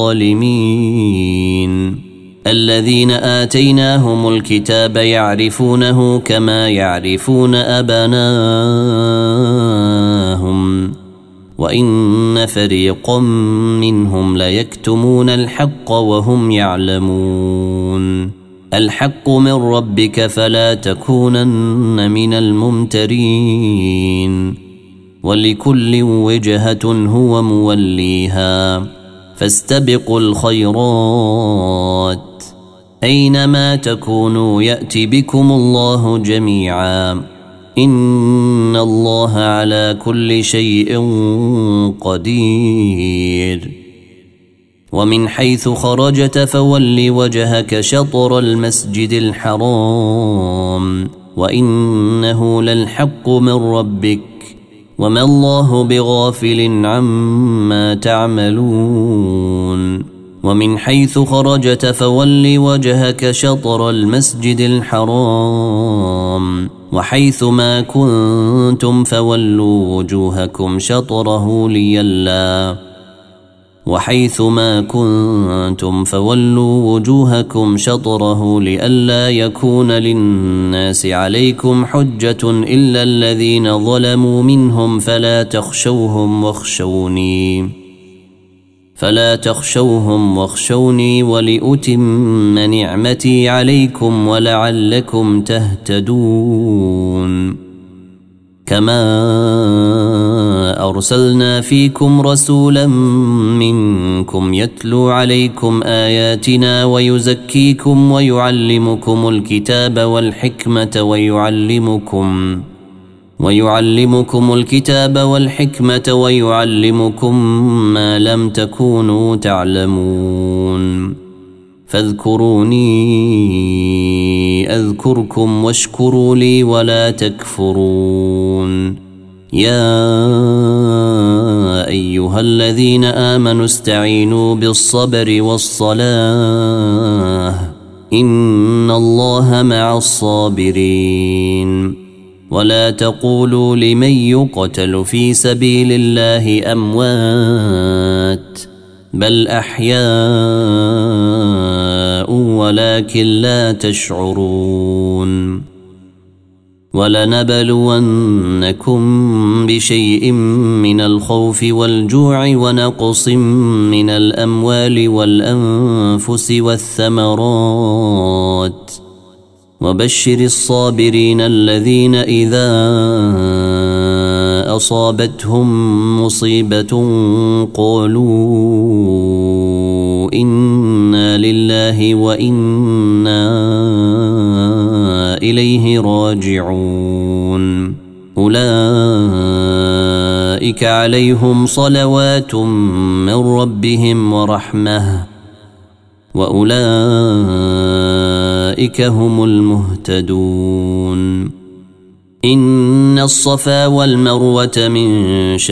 S1: الظالمين الذين آتيناهم الكتاب يعرفونه كما يعرفون أبناءهم وإن فريقا منهم ليكتمون الحق وهم يعلمون الحق من ربك فلا تكونن من الممترين ولكل وجهة هو موليها فاستبقوا الخيرات أينما تكونوا يأتي بكم الله جميعا إن الله على كل شيء قدير ومن حيث خرجت فول وجهك شطر المسجد الحرام وإنه للحق من ربك وما الله بغافل عما تعملون ومن حيث خرجت فول وجهك شطر المسجد الحرام وحيث ما كنتم فولوا وجوهكم شطره لئلا يكون للناس عليكم حجة إلا الذين ظلموا منهم فلا تخشوهم واخشوني ولأتم نعمتي عليكم ولعلكم تهتدون كما أرسلنا فيكم رسولا منكم يتلو عليكم آياتنا ويزكيكم ويعلمكم الكتاب والحكمة ويعلمكم ما لم تكونوا تعلمون فاذكروني أذكركم واشكروا لي ولا تكفرون يا أيها الذين آمنوا استعينوا بالصبر والصلاة إن الله مع الصابرين ولا تقولوا لمن يقتل في سبيل الله أموات بل أحياء ولكن لا تشعرون ولنبلونكم بشيء من الخوف والجوع ونقص من الأموال والأنفس والثمرات وبشر الصابرين الذين إذا أصابتهم مصيبة قالوا إنا لله وإنا إليه راجعون أولئك عليهم صلوات من ربهم ورحمة وأولئك هم المهتدون إن الصفا والمروة من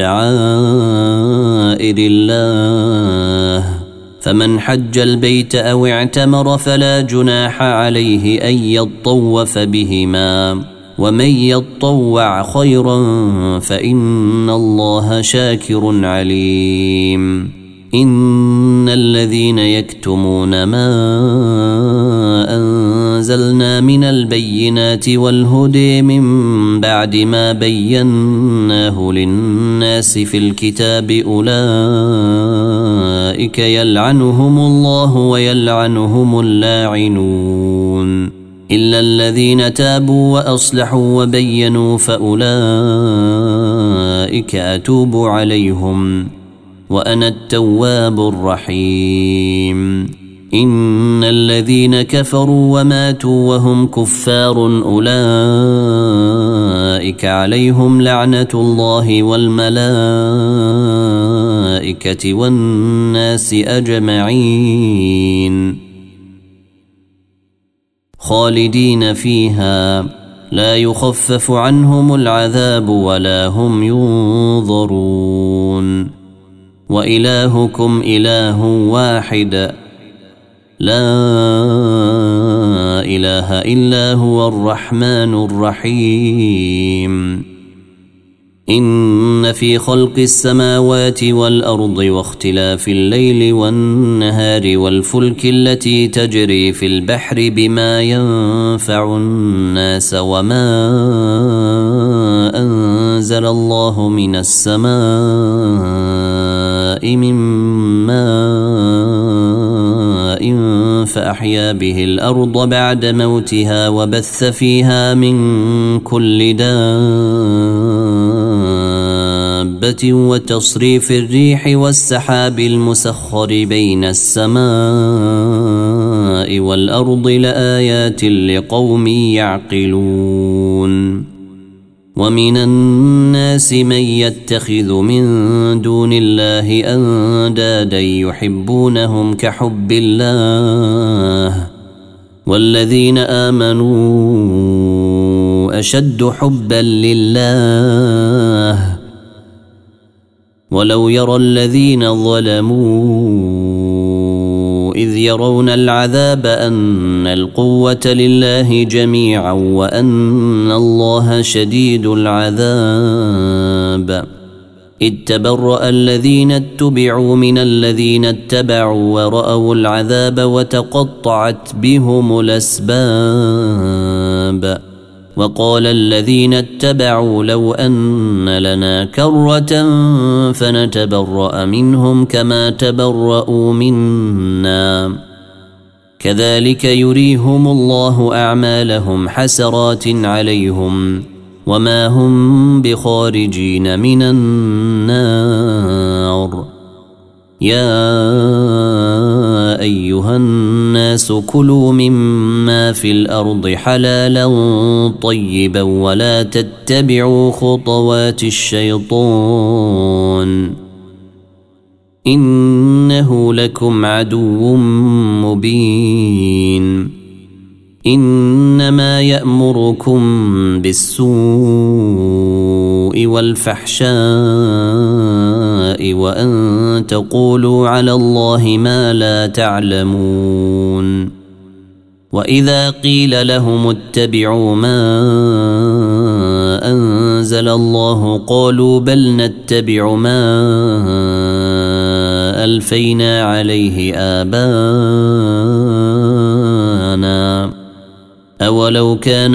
S1: شعائر الله فمن حج البيت أو اعتمر فلا جناح عليه أن يطوف بهما ومن يطوع خيرا فإن الله شاكر عليم إن الذين يكتمون ما أنزلنا من البينات والهدى من بعد ما بيناه للناس في الكتاب أولئك يلعنهم الله ويلعنهم اللاعنون إلا الذين تابوا وأصلحوا وبينوا فأولئك أتوب عليهم وأنا التواب الرحيم إن الذين كفروا وماتوا وهم كفار أولئك عليهم لعنة الله والملائكة والناس أجمعين خالدين فيها لا يخفف عنهم العذاب ولا هم ينظرون وإلهكم إله واحد لا إله إلا هو الرحمن الرحيم إن في خلق السماوات والأرض واختلاف الليل والنهار والفلك التي تجري في البحر بما ينفع الناس وما أنزل الله من السماء من ماء فأحيا به الأرض بعد موتها وبث فيها من كل دابة وتصريف الريح والسحاب المسخر بين السماء والأرض لآيات لقوم يعقلون ومن الناس من يتخذ من دون الله أندادا يحبونهم كحب الله والذين آمنوا أشد حبا لله ولو يرى الذين ظلموا إذ يرون العذاب أن القوة لله جميعا وأن الله شديد العذاب إذ تبرأ الذين اتبعوا من الذين اتبعوا ورأوا العذاب وتقطعت بهم الأسباب وقال الذين اتبعوا لو أن لنا كرة فنتبرأ منهم كما تبرأوا منا كذلك يريهم الله أعمالهم حسرات عليهم وما هم بخارجين من النار يا أيها الناس كلوا مما في الأرض حلالا طيبا ولا تتبعوا خطوات الشيطان إنه لكم عدو مبين إنما يأمركم بالسوء والفحشاء وأن تقولوا على الله ما لا تعلمون. وإذا قيل لهم اتبعوا ما أنزل الله قالوا بل نتبع ما ألفينا عليه آباءنا أولو كان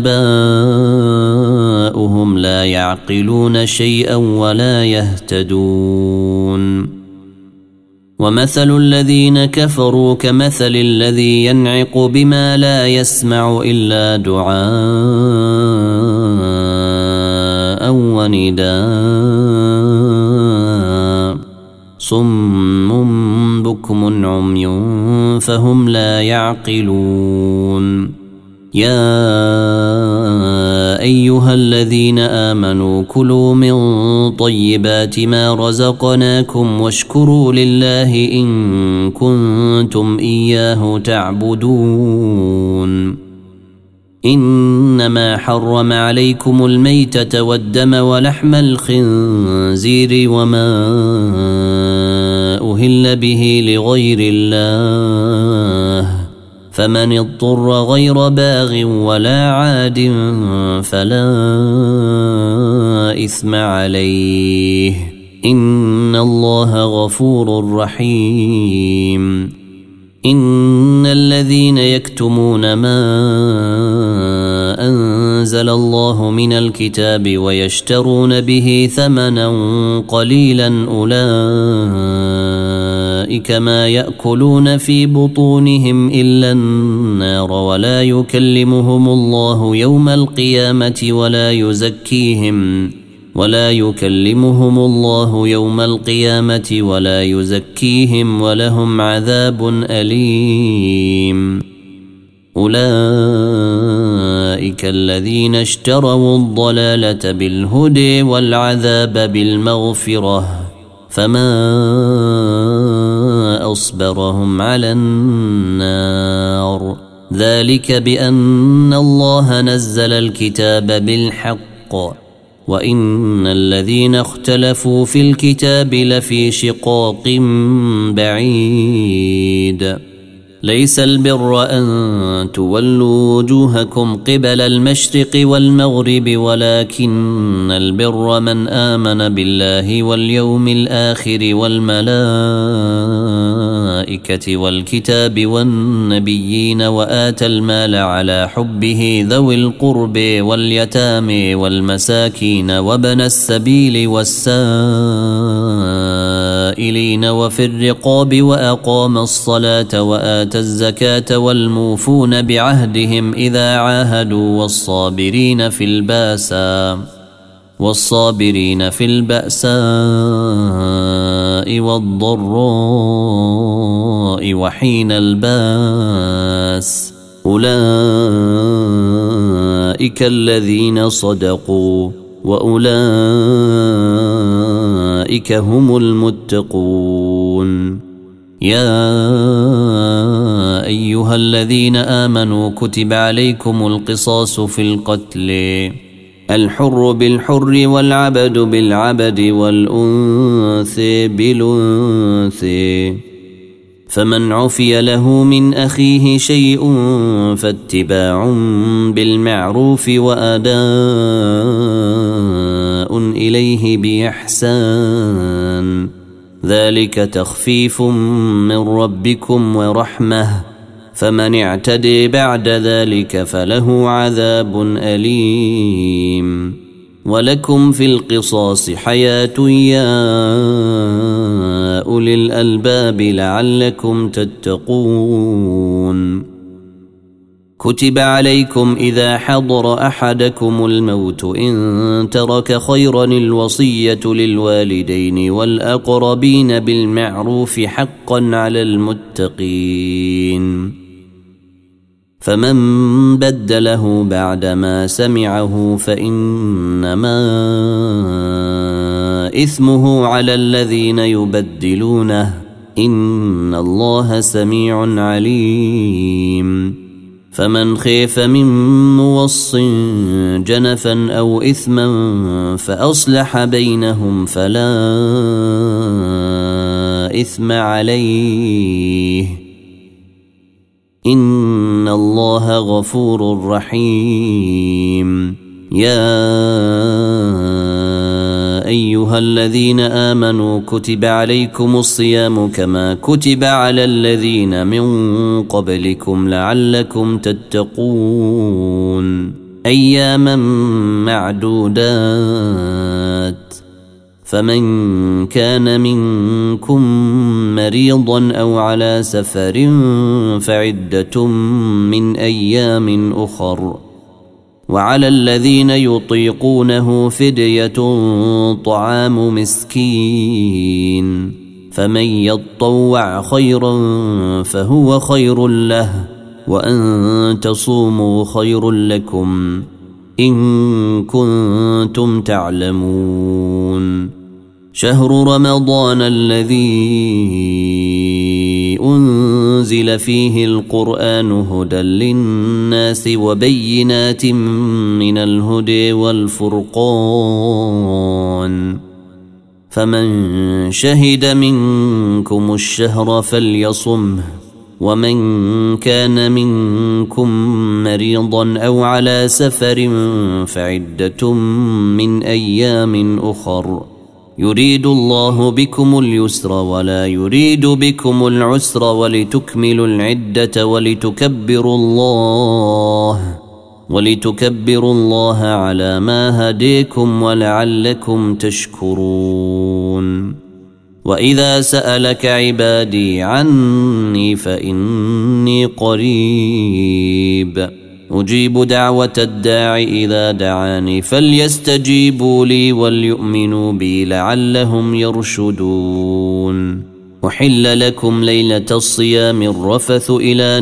S1: آباؤهم لا يعقلون شيئا ولا يهتدون. ومثل الذين كفروا كمثل الذي ينعق بما لا يسمع إلا دعاء ونداء صم بكم عمي فهم لا يعقلون. يا أيها الذين آمنوا كلوا من طيبات ما رزقناكم واشكروا لله إن كنتم إياه تعبدون. إنما حرم عليكم الميتة والدم ولحم الخنزير وما أهل به لغير الله فمن اضطر غير باغ ولا عاد فلا إثم عليه إن الله غفور رحيم. إن الذين يكتمون ما أنزل الله من الكتاب ويشترون به ثمنا قليلا أولئك ما يأكلون في بطونهم إلا النار ولا يكلمهم الله يوم القيامة ولا يزكيهم ولهم عذاب أليم. أولئك الذين اشتروا الضلالة بالهدى والعذاب بالمغفرة فما أصبرهم على النار ذلك بأن الله نزل الكتاب بالحق وإن الذين اختلفوا في الكتاب لفي شقاق بعيد. ليس البر أن تولوا وجوهكم قبل المشرق والمغرب ولكن البر من آمن بالله واليوم الآخر والملائكة والكتاب والنبيين وآتى المال على حبه ذوي القرب واليتامى والمساكين وابن السبيل والسائلين وفي الرقاب وأقام الصلاة وآتى الزكاة والموفون بعهدهم إذا عاهدوا والصابرين في البأساء والضراء وحين الباس أولئك الذين صدقوا وأولئك هم المتقون. يا أيها الذين آمنوا كتب عليكم القصاص في القتل الحر بالحر والعبد بالعبد والأنثى بالأنثى فمن عفي له من أخيه شيء فاتباع بالمعروف وأداء إليه بإحسان ذلك تخفيف من ربكم ورحمة فمن اعتدي بعد ذلك فله عذاب أليم. ولكم في القصاص حياة يا أولي الألباب لعلكم تتقون. كتب عليكم إذا حضر أحدكم الموت إن ترك خيرا الوصية للوالدين والأقربين بالمعروف حقا على المتقين فمن بدله بعدما سمعه فإنما إثمه على الذين يبدلونه إن الله سميع عليم. فمن خيف من موص جنفا أو إثما فأصلح بينهم فلا إثم عليه إن الله غفور رحيم. يا أيها الذين آمنوا كتب عليكم الصيام كما كتب على الذين من قبلكم لعلكم تتقون أياما معدودات فمن كان منكم مريضا أو على سفر فعدة من أيام أخر وعلى الذين يطيقونه فدية طعام مسكين فمن يطوع خيرا فهو خير له وأن تصوموا خير لكم إن كنتم تعلمون. شهر رمضان الذي أنزل فيه القرآن هدى للناس وبينات من الهدى والفرقان فمن شهد منكم الشهر فليصمه ومن كان منكم مريضا أو على سفر فعدة من أيام أخر يريد الله بكم اليسر ولا يريد بكم العسر ولتكملوا العدة ولتكبروا الله على ما هديكم ولعلكم تشكرون. وإذا سألك عبادي عني فإني قريب أجيب دعوة الداع إذا دعاني فليستجيبوا لي وليؤمنوا بي لعلهم يرشدون. أحل لكم ليلة الصيام الرفث إلى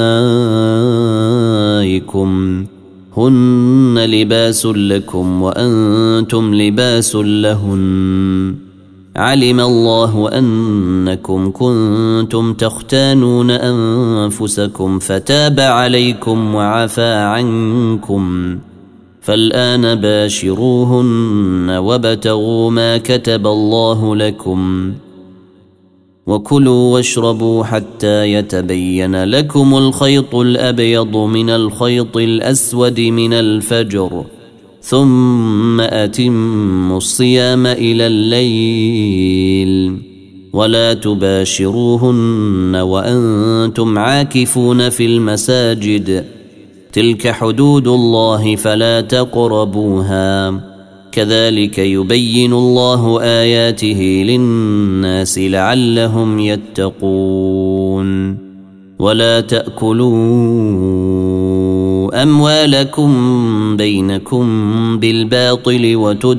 S1: نسائكم هن لباس لكم وأنتم لباس لهن علم الله أنكم كنتم تختانون أنفسكم فتاب عليكم وعفى عنكم فالآن باشروهن وابتغوا ما كتب الله لكم وكلوا واشربوا حتى يتبين لكم الخيط الأبيض من الخيط الأسود من الفجر ثم أتموا الصيام إلى الليل ولا تباشروهن وأنتم عاكفون في المساجد تلك حدود الله فلا تقربوها كذلك يبين الله آياته للناس لعلهم يتقون. ولا تأكلوا أموالكم بينكم بالباطل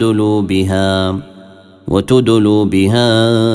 S1: وتدلوا بها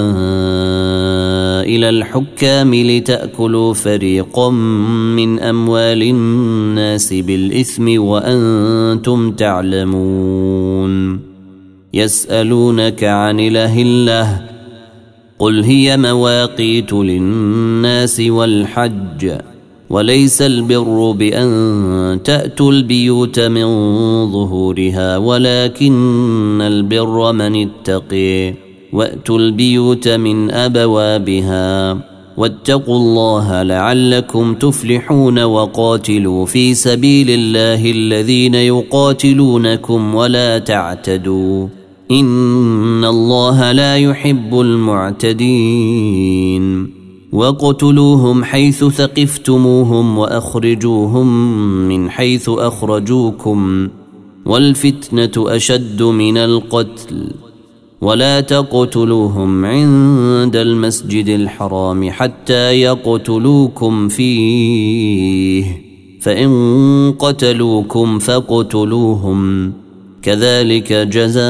S1: إلى الحكام لتأكلوا فريقا من أموال الناس بالإثم وأنتم تعلمون. يسألونك عن الأهلة قل هي مواقيت للناس والحج وليس البر بأن تأتوا البيوت من ظهورها ولكن البر من اتقي وأتوا البيوت من أبوابها واتقوا الله لعلكم تفلحون. وقاتلوا في سبيل الله الذين يقاتلونكم ولا تعتدوا إن الله لا يحب المعتدين. وقتلوهم حيث ثقفتموهم وأخرجوهم من حيث أخرجوكم والفتنة أشد من القتل ولا تقتلوهم عند المسجد الحرام حتى يقتلوكم فيه فإن قتلوكم فاقتلوهم كذلك جزاء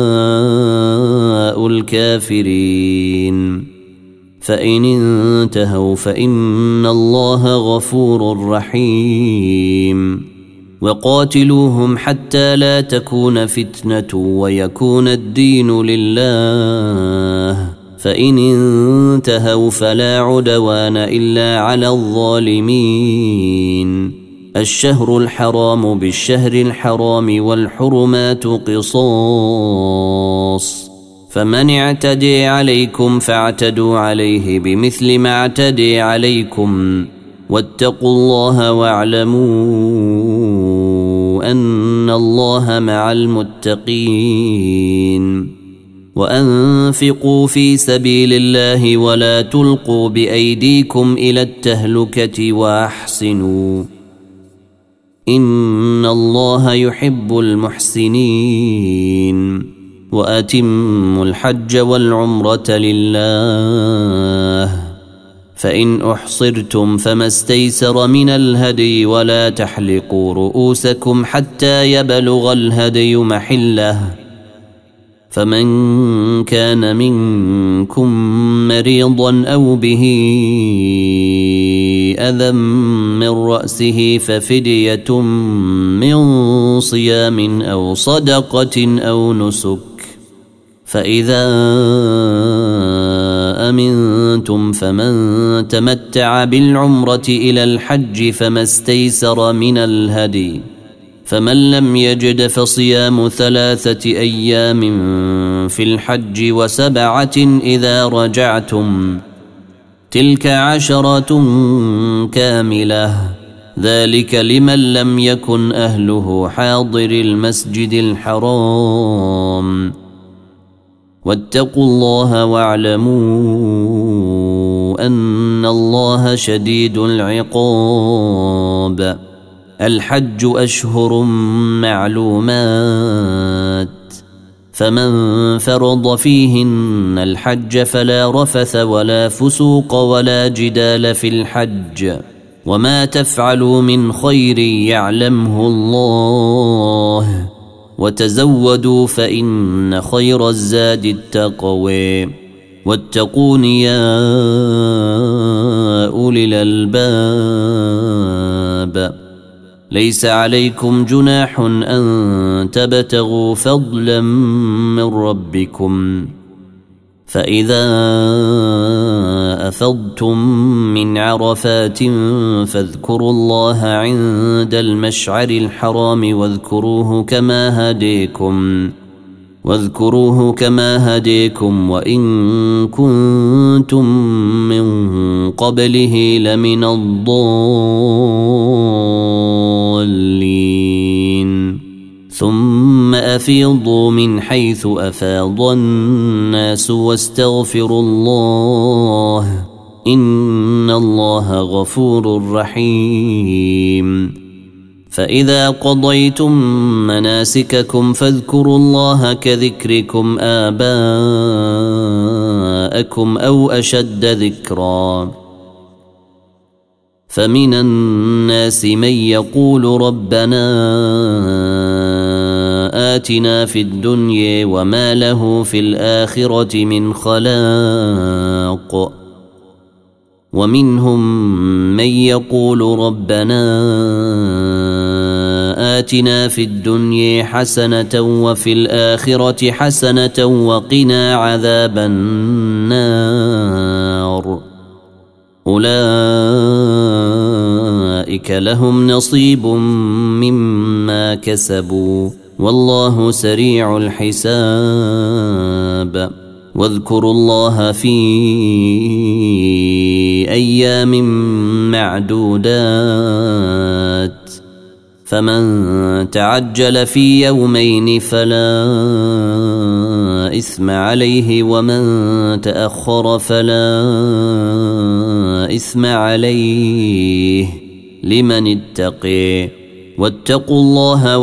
S1: الكافرين. فإن انتهوا فإن الله غفور رحيم. وقاتلوهم حتى لا تكون فتنة ويكون الدين لله فإن انتهوا فلا عدوان إلا على الظالمين. الشهر الحرام بالشهر الحرام والحرمات قصاص فمن اعتدي عليكم فاعتدوا عليه بمثل ما اعتدي عليكم واتقوا الله واعلموا أن الله مع المتقين وأنفقوا في سبيل الله ولا تلقوا بأيديكم إلى التهلكة وأحسنوا إن الله يحب المحسنين وأتموا الحج والعمرة لله فإن أحصرتم فما استيسر من الهدي ولا تحلقوا رؤوسكم حتى يبلغ الهدي محله فمن كان منكم مريضا أو به أذى من رأسه ففدية من صيام أو صدقة أو نسك فإذا أمنتم فمن تمتع بالعمرة إلى الحج فما استيسر من الهدي فمن لم يجد فصيام 3 أيام في الحج و7 إذا رجعتم تلك 10 كاملة ذلك لمن لم يكن أهله حاضر المسجد الحرام واتقوا الله واعلموا أن الله شديد العقاب الحج أشهر معلومات فمن فرض فيهن الحج فلا رفث ولا فسوق ولا جدال في الحج وما تفعلوا من خير يعلمه الله وتزودوا فإن خير الزاد التقوى واتقون يا أولي الألباب ليس عليكم جناح أن تبتغوا فضلا من ربكم فإذا أفضتم من عرفات فاذكروا الله عند المشعر الحرام واذكروه كما هديكم وإن كنتم من قبله لمن الضالين ثم أفيضوا من حيث أفاض الناس واستغفروا الله إن الله غفور رحيم فإذا قضيتم مناسككم فاذكروا الله كذكركم آباءكم أو أشد ذكرا فمن الناس من يقول ربنا آتنا في الدنيا وما له في الآخرة من خلاق ومنهم من يقول ربنا آتنا في الدنيا حسنة وفي الآخرة حسنة وقنا عذاب النار أولئك لهم نصيب مما كسبوا والله سريع الحساب واذكروا الله في أيام معدودات فمن تعجل في يومين فلا إثم عليه ومن تأخر فلا إثم عليه لمن اتقي واتقوا الله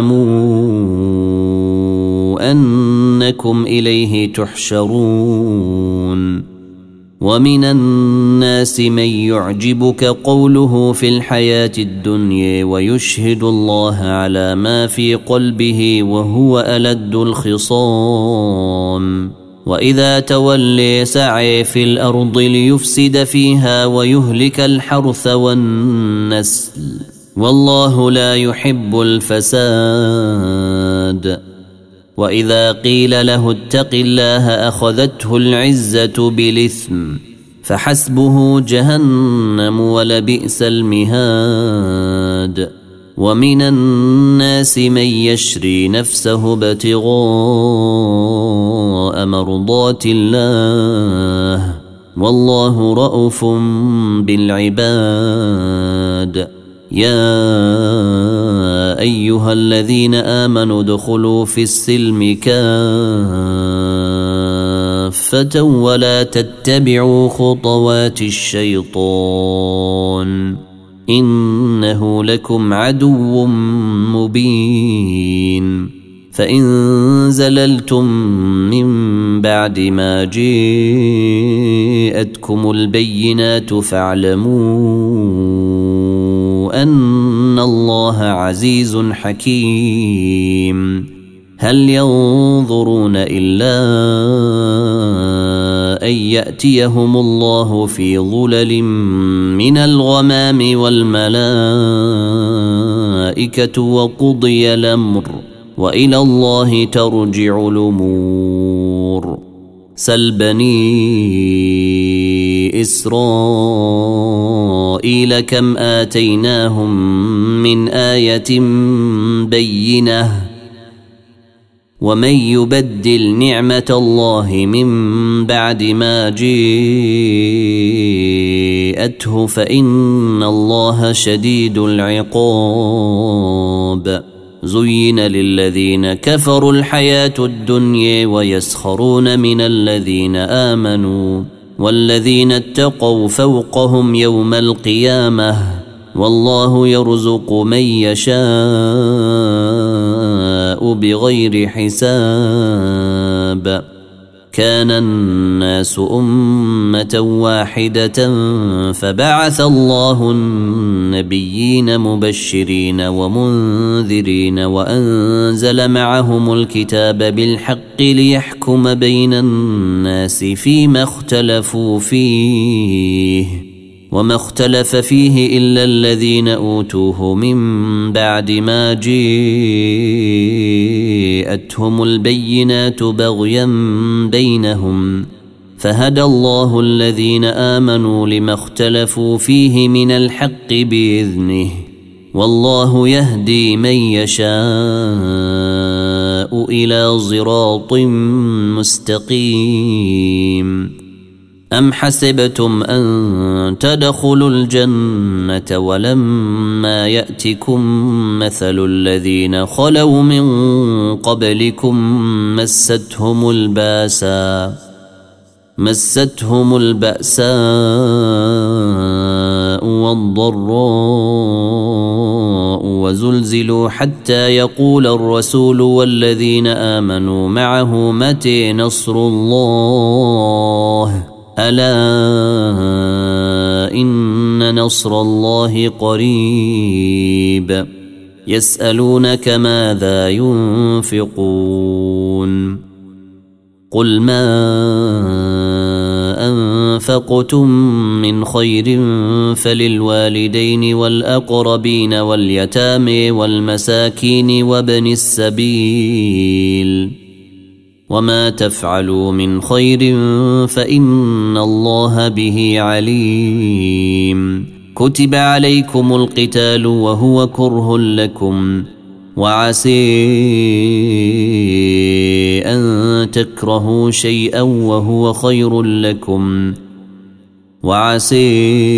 S1: واعلموا أنكم إليه تحشرون ومن الناس من يعجبك قوله في الحياة الدنيا ويشهد الله على ما في قلبه وهو ألد الخصام وإذا تولي سعي في الأرض ليفسد فيها ويهلك الحرث والنسل والله لا يحب الفساد وإذا قيل له اتق الله أخذته العزة بالإثم فحسبه جهنم ولبئس المهاد. ومن الناس من يشري نفسه ابتغاء مرضات الله والله رءوف بالعباد. يا أيها الذين آمنوا ادخلوا في السلم كافة ولا تتبعوا خطوات الشيطان إنه لكم عدو مبين. فإن زللتم من بعد ما جاءتكم البينات فاعلموا أن الله عزيز حكيم. هل ينظرون إلا أن يأتيهم الله في ظلل من الغمام والملائكة وقضي الأمر وإلى الله ترجع الأمور. سل بني إسرائيل كم آتيناهم من آية بينة ومن يبدل نعمة الله من بعد ما جاءته فإن الله شديد العقاب. زين للذين كفروا الحياة الدنيا ويسخرون من الذين آمنوا والذين اتقوا فوقهم يوم القيامة والله يرزق من يشاء بغير حساب. كان الناس أمة واحدة فبعث الله النبيين مبشرين ومنذرين وأنزل معهم الكتاب بالحق ليحكم بين الناس فيما اختلفوا فيه وما اختلف فيه إلا الذين أوتوه من بعد ما جاءتهم البينات بغيا بينهم فهدى الله الذين آمنوا لما اختلفوا فيه من الحق بإذنه والله يهدي من يشاء إلى صراط مستقيم. أم حسبتم أن تدخلوا الجنة ولما يأتكم مثل الذين خلوا من قبلكم مستهم البأساء والضراء وزلزلوا حتى يقول الرسول والذين آمنوا معه متى نصر الله ألا إن نصر الله قريب. يسألونك ماذا ينفقون قل ما أنفقتم من خير فللوالدين والأقربين واليتامى والمساكين وابن السبيل وما تفعلوا من خير فإن الله به عليم. كتب عليكم القتال وهو كره لكم وعسى أن تكرهوا شيئا وهو خير لكم وعسى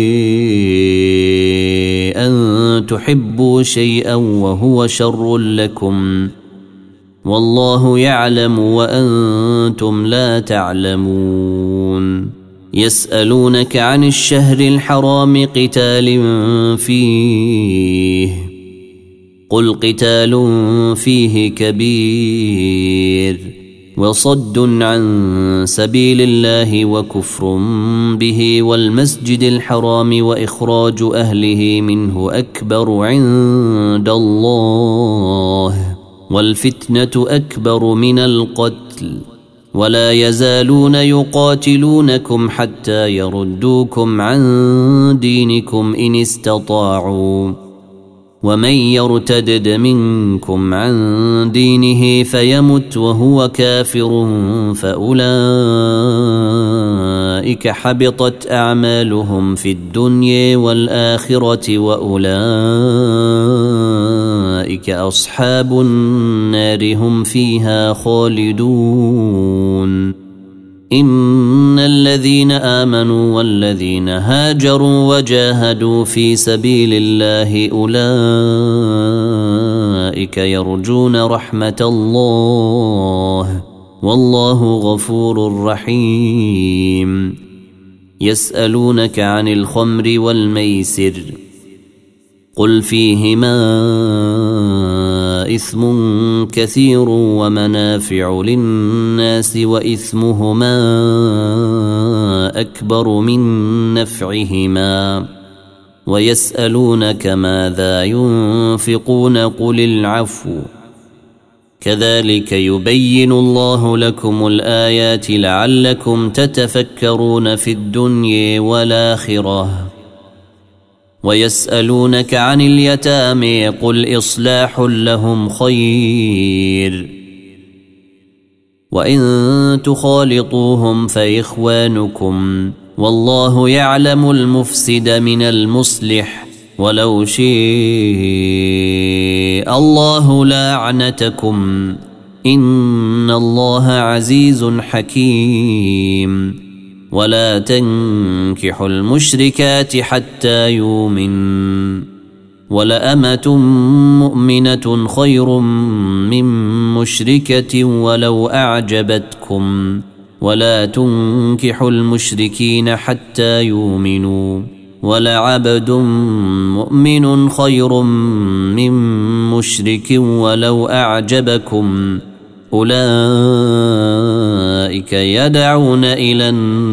S1: أن تحبوا شيئا وهو شر لكم والله يعلم وأنتم لا تعلمون. يسألونك عن الشهر الحرام قتال فيه قل قتال فيه كبير وصد عن سبيل الله وكفر به والمسجد الحرام وإخراج أهله منه أكبر عند الله والفتنة أكبر من القتل ولا يزالون يقاتلونكم حتى يردوكم عن دينكم إن استطاعوا ومن يرتدد منكم عن دينه فيمت وهو كافر فأولئك حبطت أعمالهم في الدنيا والآخرة وأولئك أصحاب النار هم فيها خالدون. إن الذين آمنوا والذين هاجروا وجاهدوا في سبيل الله أولئك يرجون رحمة الله والله غفور رحيم. يسألونك عن الخمر والميسر قل فيهما إثم كثير ومنافع للناس وإثمهما أكبر من نفعهما ويسألونك ماذا ينفقون قل العفو كذلك يبين الله لكم الآيات لعلكم تتفكرون في الدنيا والآخرة. ويسألونك عن اليتامى قل إصلاح لهم خير وإن تخالطوهم فإخوانكم والله يعلم المفسد من المصلح ولو شاء الله لأعنتكم إن الله عزيز حكيم. ولا تنكحوا المشركات حتى يؤمن ولأمة مؤمنة خير من مشركة ولو أعجبتكم ولا تنكحوا المشركين حتى يؤمنوا ولعبد مؤمن خير من مشرك ولو أعجبكم أولئك يدعون إلى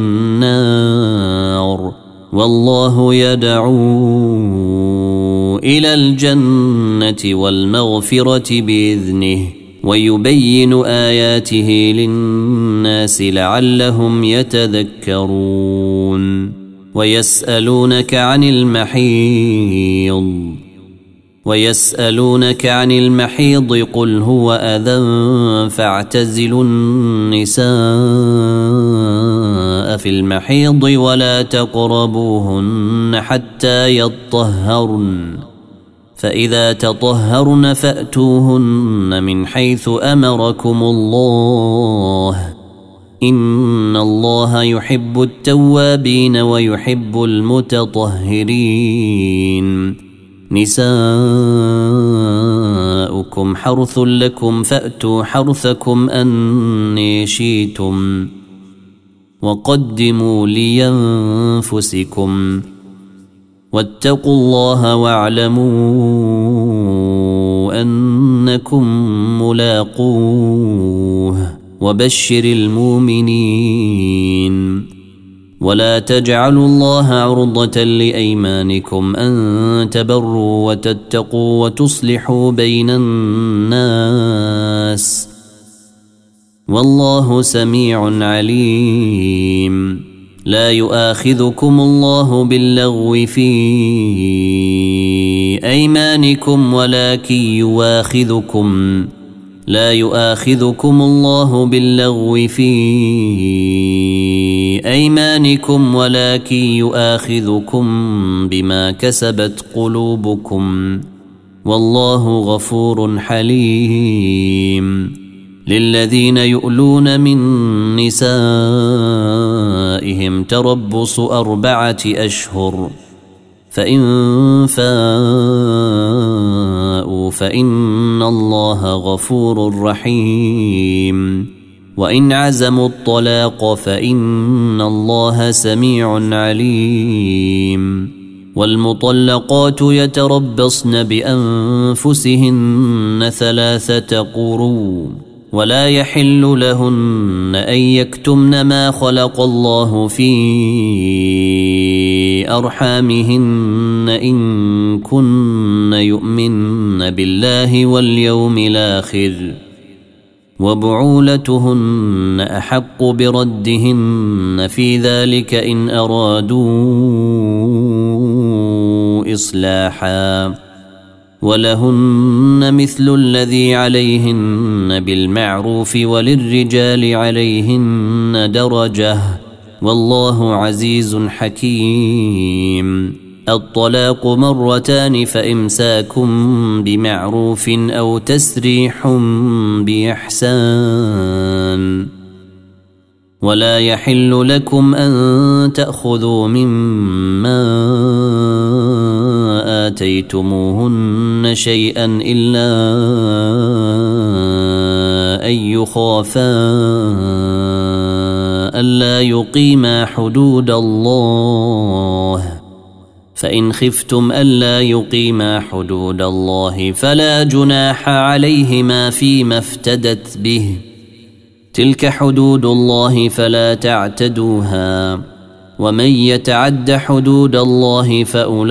S1: النار والله يدعو إلى الجنة والمغفرة بإذنه ويبين آياته للناس لعلهم يتذكرون. ويسألونك عن المحيض قل هو أذى فاعتزلوا النساء في المحيض ولا تقربوهن حتى يطهرن فإذا تطهرن فأتوهن من حيث أمركم الله إن الله يحب التوابين ويحب المتطهرين. نساؤكم حرث لكم فأتوا حرثكم أن شئتم وقدموا لأنفسكم واتقوا الله واعلموا أنكم ملاقوه وبشر المؤمنين. ولا تجعلوا الله عرضة لأيمانكم أن تبروا وتتقوا وتصلحوا بين الناس والله سميع عليم. لا يؤاخذكم الله باللغو في أيمانكم ولكن يؤاخذكم بما كسبت قلوبكم والله غفور حليم. للذين يؤلون من نسائهم تربص 4 أشهر فإن فاءوا فإن الله غفور رحيم. وإن عزموا الطلاق فإن الله سميع عليم. والمطلقات يتربصن بأنفسهن 3 قروء ولا يحل لهن أن يكتمن ما خلق الله في أرحامهن إن كن يؤمن بالله واليوم الآخر وبعولتهن أحق بردهن في ذلك إن أرادوا إصلاحا ولهن مثل الذي عليهن بالمعروف وللرجال عليهن درجة والله عزيز حكيم. الطلاق مرتان فإمساكم بمعروف أو تسريح بإحسان ولا يحل لكم أن تأخذوا مما آتيتموهن شيئا إلا أن يخافا ألا يقيما حدود الله فإن خفتم ألا يقيما حدود الله فلا جناح عليهما فيما افتدت به تلك حدود الله فلا تعتدوها ومن يتعد حدود الله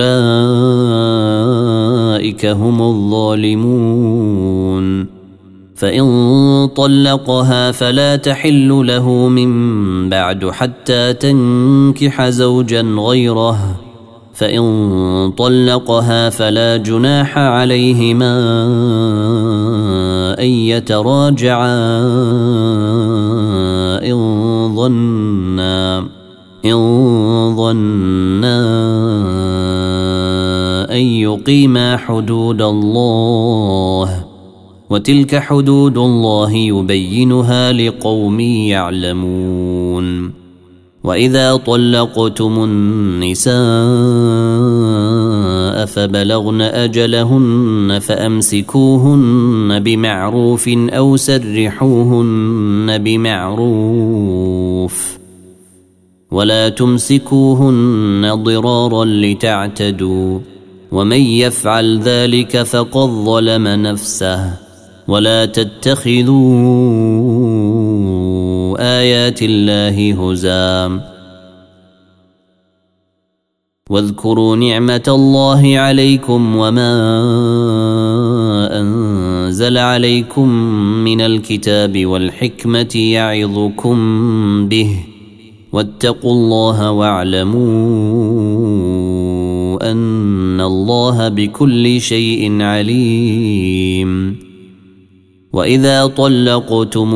S1: فأولئك هم الظالمون. فإن طلقها فلا تحل له من بعد حتى تنكح زوجا غيره فإن طلقها فلا جناح عليهما أن يتراجعا إن ظنا أن يقيما حدود الله وتلك حدود الله يبينها لقوم يعلمون. وإذا طلقتم النساء فبلغن أجلهن فأمسكوهن بمعروف أو سرحوهن بمعروف ولا تمسكوهن ضرارا لتعتدوا ومن يفعل ذلك فقد ظلم نفسه. ولا تتخذوا آيات الله هزوا واذكروا نعمة الله عليكم وما أنزل عليكم من الكتاب والحكمة يعظكم به واتقوا الله واعلموا أن الله بكل شيء عليم. وإذا طلقتم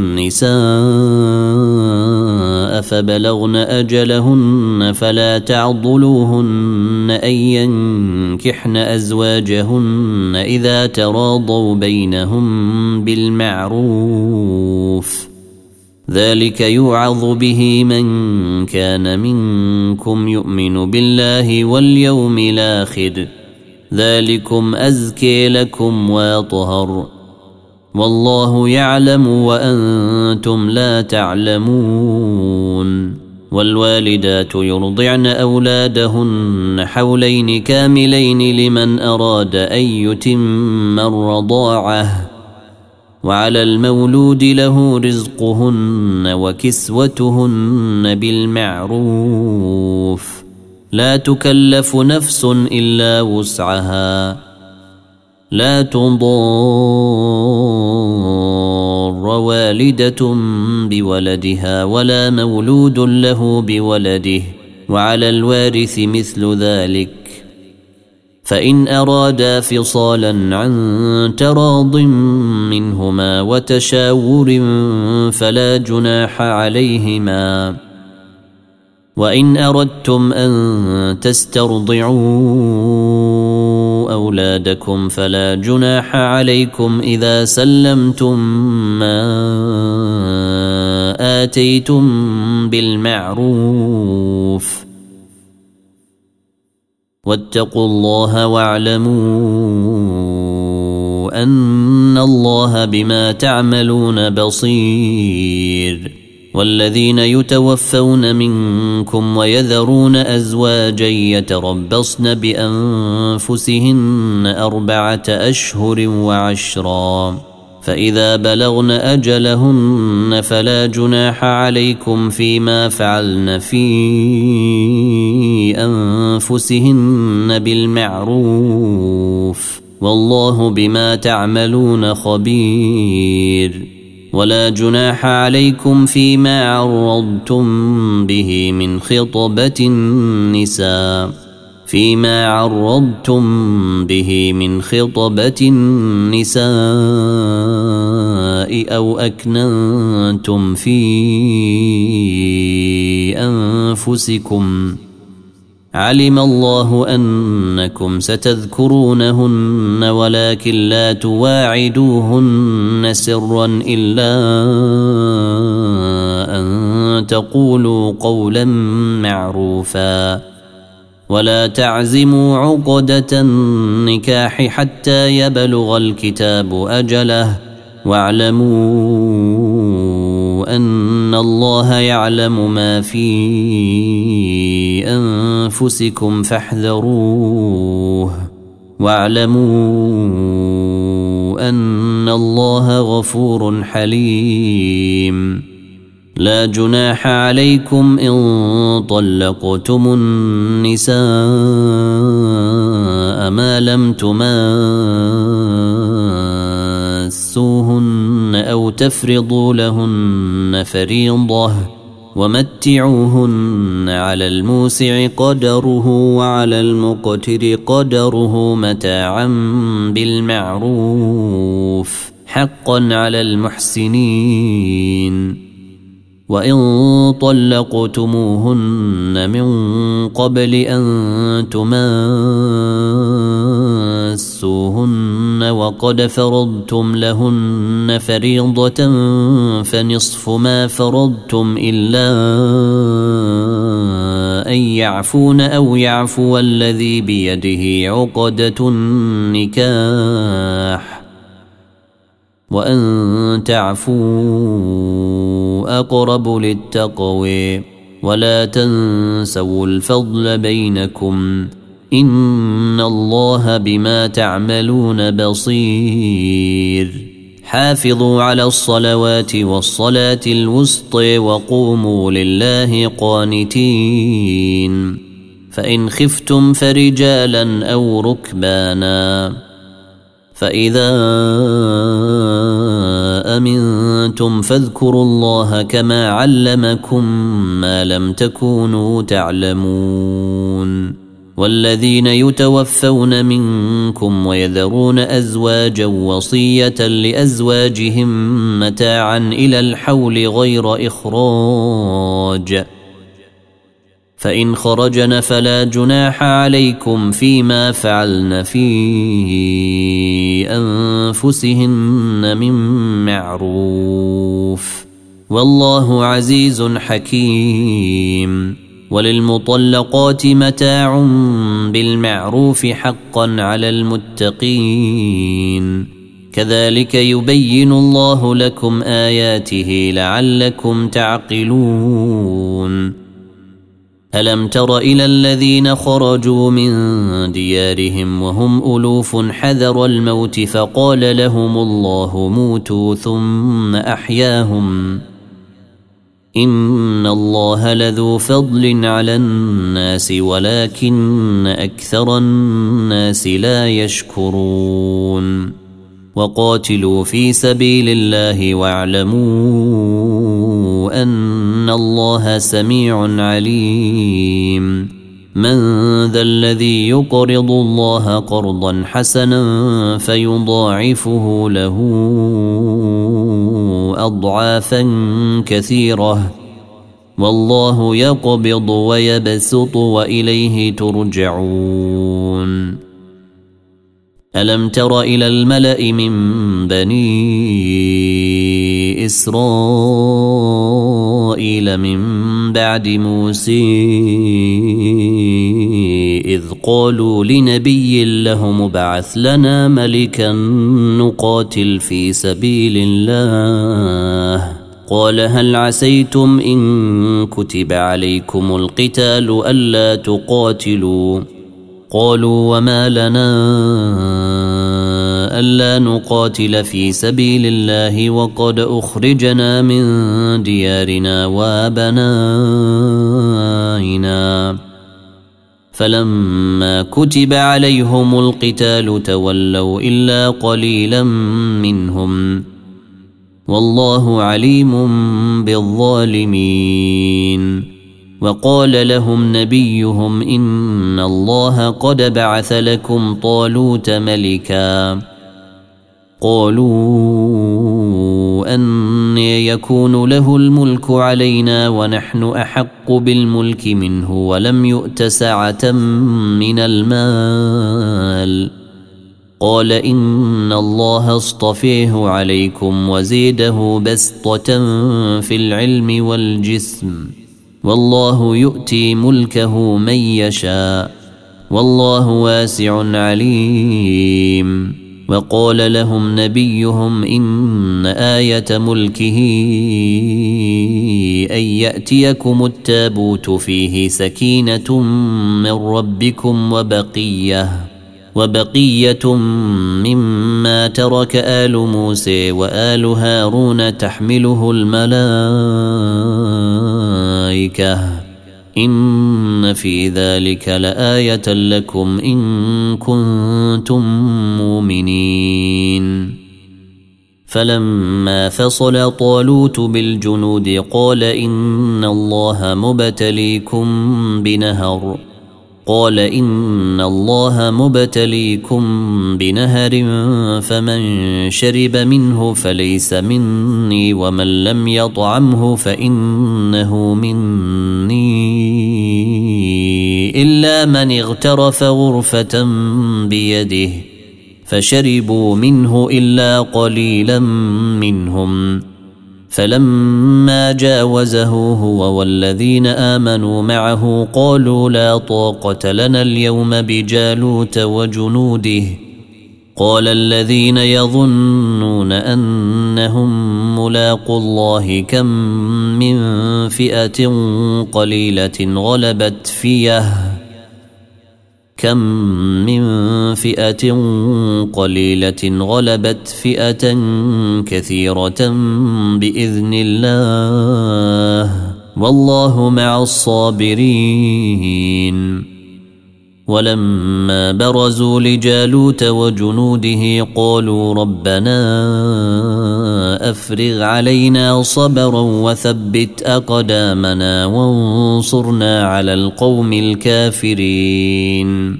S1: النساء فبلغن أجلهن فلا تعضلوهن أن ينكحن أزواجهن إذا تراضوا بينهم بالمعروف ذلك يوعظ به من كان منكم يؤمن بالله واليوم الآخر ذلكم أزكي لكم وأطهر والله يعلم وأنتم لا تعلمون. والوالدات يرضعن أولادهن حولين كاملين لمن أراد أن يتم الرضاعة وعلى المولود له رزقهن وكسوتهن بالمعروف لا تكلف نفس إلا وسعها لا تضار والدة بولدها ولا مولود له بولده وعلى الوارث مثل ذلك فإن أرادا فصالا عن تراض منهما وتشاور فلا جناح عليهما. وإن أردتم أن تسترضعوا أولادكم فلا جناح عليكم إذا سلمتم ما آتيتم بالمعروف واتقوا الله واعلموا أن الله بما تعملون بصير. والذين يتوفون منكم ويذرون أزواجا يتربصن بأنفسهن 4 أشهر وعشرا فإذا بلغن أجلهن فلا جناح عليكم فيما فعلن في أنفسهن بالمعروف والله بما تعملون خبير. ولا جناح عليكم فيما عرضتم به من خطبة النساء فيما عرضتم به من خطبة النساء أو أكننتم في أنفسكم علم الله أنكم ستذكرونهن ولكن لا تواعدوهن سرا إلا أن تقولوا قولا معروفا ولا تعزموا عقدة النكاح حتى يبلغ الكتاب أجله واعلموا أن الله يعلم ما في أنفسكم فاحذروه واعلموا أن الله غفور حليم. لا جناح عليكم إن طلقتم النساء ما لم تماسوهن أو تفرضوا لهن فريضة ومتعوهن على الموسع قدره وعلى المقتر قدره متاعا بالمعروف حقا على المحسنين. وإن طلقتموهن من قبل أن تماسوهن وقد فرضتم لهن فريضة فنصف ما فرضتم إلا أن يعفون أو يعفو الذي بيده عقدة النكاح وأن تعفوا أقرب للتقوى ولا تنسوا الفضل بينكم إن الله بما تعملون بصير. حافظوا على الصلوات والصلاة الوسطى وقوموا لله قانتين. فإن خفتم فرجالا أو ركبانا فإذا أمنتم فاذكروا الله كما علمكم ما لم تكونوا تعلمون. والذين يتوفون منكم ويذرون أزواجا وصية لأزواجهم متاعا إلى الحول غير إخراج فإن خرجن فلا جناح عليكم فيما فعلن في أنفسهن من معروف والله عزيز حكيم. وللمطلقات متاع بالمعروف حقا على المتقين كذلك يبين الله لكم آياته لعلكم تعقلون. ألم تر إلى الذين خرجوا من ديارهم وهم ألوف حذر الموت فقال لهم الله موتوا ثم أحياهم إن الله لذو فضل على الناس ولكن أكثر الناس لا يشكرون. وقاتلوا في سبيل الله واعلموا أن الله سميع عليم. من ذا الذي يقرض الله قرضا حسنا فيضاعفه له أضعافا كثيرة والله يقبض ويبسط وإليه ترجعون. ألم تر إلى الملأ من بني إسرائيل من بعد موسى إذ قالوا لنبي لهم ابعث لنا ملكا نقاتل في سبيل الله قال هل عسيتم إن كتب عليكم القتال ألا تقاتلوا قالوا وما لنا ألا نقاتل في سبيل الله وقد أخرجنا من ديارنا وأبنائنا فلما كتب عليهم القتال تولوا إلا قليلا منهم والله عليم بالظالمين. وقال لهم نبيهم إن الله قد بعث لكم طالوت ملكا قالوا أن يكون له الملك علينا ونحن أحق بالملك منه ولم يؤت سعة من المال قال إن الله اصطفيه عليكم وزيده بسطة في العلم والجسم والله يؤتي ملكه من يشاء والله واسع عليم وقال لهم نبيهم إن آية ملكه أن يأتيكم التابوت فيه سكينة من ربكم وبقية مما ترك آل موسى وآل هارون تحمله الملائكة إن في ذلك لآية لكم إن كنتم مؤمنين فلما فصل طالوت بالجنود قال إن الله مبتليكم بنهر فمن شرب منه فليس مني ومن لم يطعمه فإنه مني إلا من اغترف غرفة بيده فشربوا منه إلا قليلا منهم فلما جاوزه هو والذين آمنوا معه قالوا لا طاقة لنا اليوم بجالوت وجنوده قال الذين يظنون أنهم ملاقوا الله كم من فئة قليلة غلبت فئة كثيرة بإذن الله والله مع الصابرين ولما برزوا لجالوت وجنوده قالوا ربنا أفرغ علينا صبرا وثبت أقدامنا وانصرنا على القوم الكافرين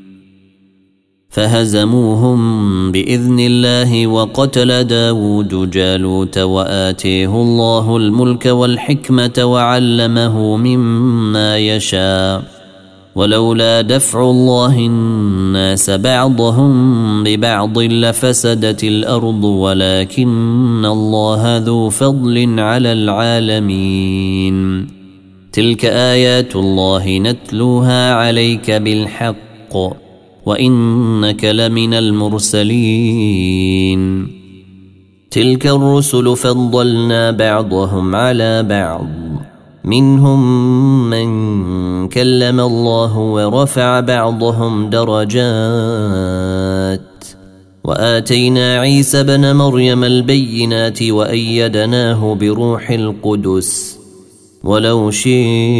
S1: فهزموهم بإذن الله وقتل داود جالوت وآتيه الله الملك والحكمة وعلمه مما يشاء ولولا دفع الله الناس بعضهم ببعض لفسدت الأرض ولكن الله ذو فضل على العالمين تلك آيات الله نتلوها عليك بالحق وإنك لمن المرسلين تلك الرسل فضلنا بعضهم على بعض منهم من كلم الله ورفع بعضهم درجات وآتينا عيسى ابن مريم البينات وأيدناه بروح القدس ولو شاء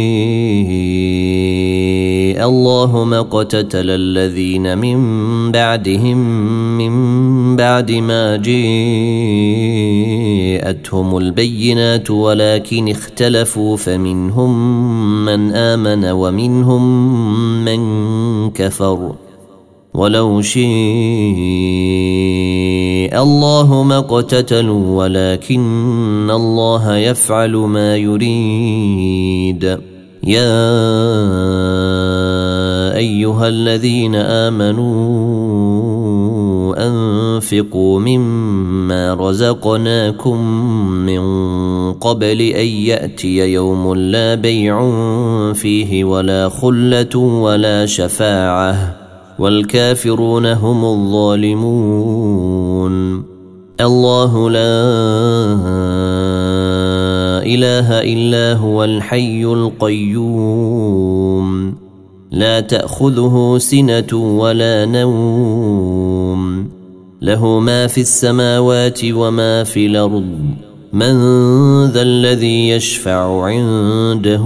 S1: الله ما اقتتل الذين من بعدهم من بعد ما جاءتهم البينات ولكن اختلفوا فمنهم من آمن ومنهم من كفر ولو شاء الله ما اقتتلوا ولكن الله يفعل ما يريد يا أيها الذين آمنوا أنفقوا مما رزقناكم من قبل أن يأتي يوم لا بيع فيه ولا خلة ولا شفاعة والكافرون هم الظالمون الله لا إله إلا هو الحي القيوم لا تأخذه سنة ولا نوم له ما في السماوات وما في الأرض من ذا الذي يشفع عنده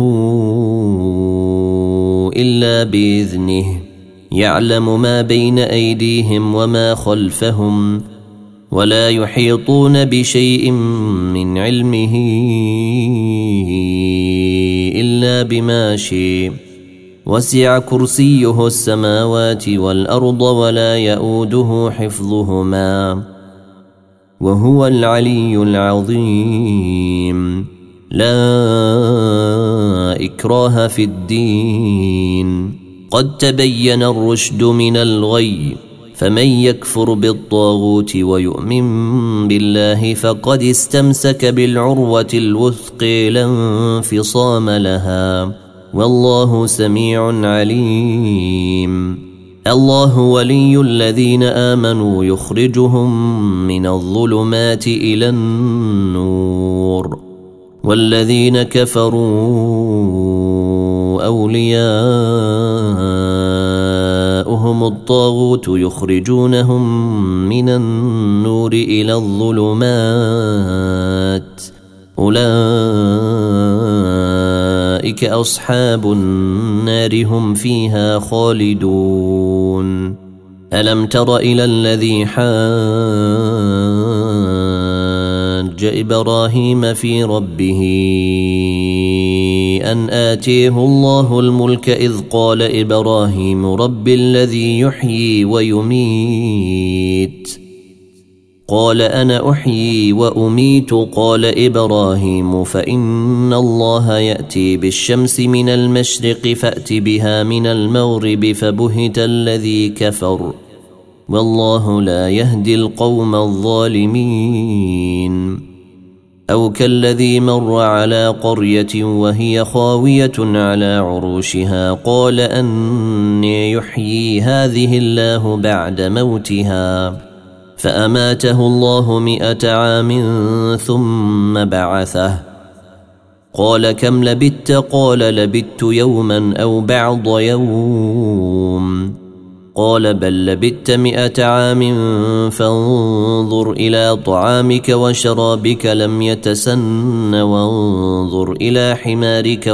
S1: إلا بإذنه يعلم ما بين أيديهم وما خلفهم ولا يحيطون بشيء من علمه إلا بما شئ وسع كرسيه السماوات والأرض ولا يؤوده حفظهما وهو العلي العظيم. لا إكراه في الدين قد تبين الرشد من الغي فمن يكفر بالطاغوت ويؤمن بالله فقد استمسك بالعروة الوثقى لا انفصام لها والله سميع عليم. الله ولي الذين آمنوا يخرجهم من الظلمات إلى النور والذين كفروا أولياؤهم الطاغوت يخرجونهم من النور إلى الظلمات أولئك أصحاب النار هم فيها خالدون. ألم تر إلى الذي حاج إبراهيم في ربه أن آتيه الله الملك إذ قال إبراهيم رب الذي يحيي ويميت قال أنا أحيي وأميت قال إبراهيم فإن الله يأتي بالشمس من المشرق فأت بها من المغرب فبهت الذي كفر والله لا يهدي القوم الظالمين. أو كالذي مر على قرية وهي خاوية على عروشها قال أني يحيي هذه الله بعد موتها فأماته الله 100 عام ثم بعثه قال كم لبثت قال لبثت يوما أو بعض يوم قال بل لبثت 100 عام فانظر إلى طعامك وشرابك لم يتسن وانظر إلى حمارك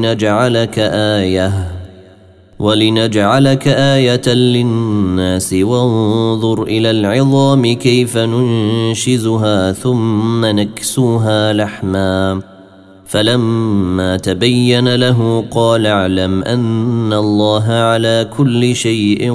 S1: ولنجعلك آية للناس وانظر إلى العظام كيف ننشزها ثم نكسوها لحما فلما تبين له قال اعلم أن الله على كل شيء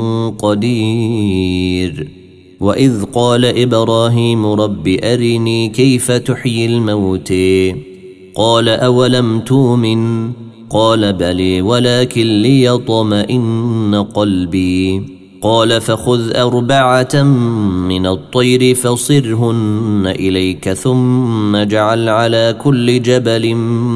S1: قدير. وإذ قال إبراهيم رب أرني كيف تحيي الموتى قال أولم تؤمن قال بلى ولكن ليطمئن قلبي قال فخذ 4 من الطير فصرهن إليك ثم اجعل على كل جبل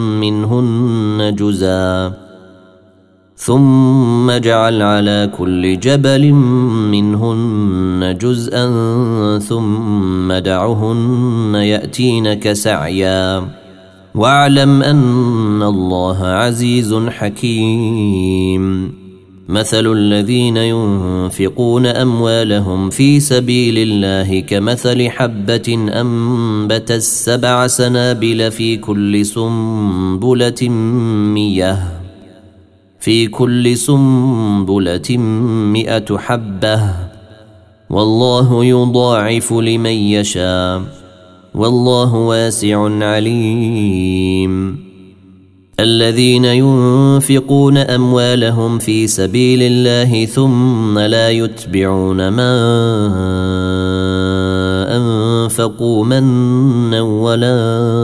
S1: منهن جزءا ثم دعهن يأتينك سعيا واعلم أن الله عزيز حكيم. مثل الذين ينفقون أموالهم في سبيل الله كمثل حبة أنبتت 7 سنابل في كل سنبلة 100 حبة والله يضاعف لمن يشاء والله واسع عليم. الذين ينفقون أموالهم في سبيل الله ثم لا يتبعون ما أنفقوا منا ولا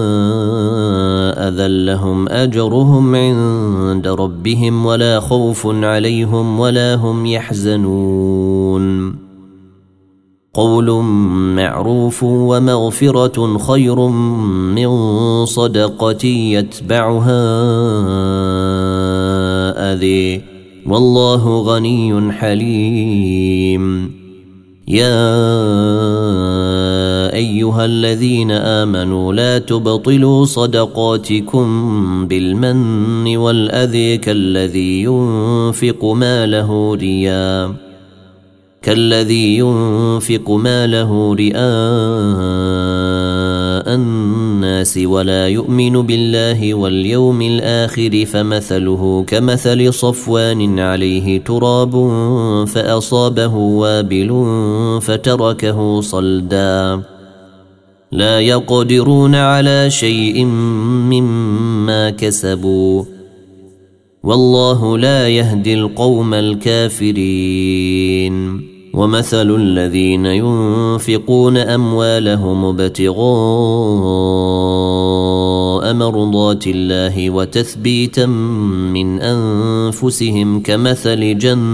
S1: أذى لهم أجرهم عند ربهم ولا خوف عليهم ولا هم يحزنون. قول معروف ومغفرة خير من صدقة يتبعها أذى والله غني حليم. يا أيها الذين آمنوا لا تبطلوا صدقاتكم بالمن والأذى كالذي ينفق ماله رئاء الناس ولا يؤمن بالله واليوم الآخر فمثله كمثل صفوان عليه تراب فأصابه وابل فتركه صلدا لا يقدرون على شيء مما كسبوا والله لا يهدي القوم الكافرين. ومثل الذين ينفقون أموالهم ابتغاء مرضات الله وتثبيتا من أنفسهم كمثل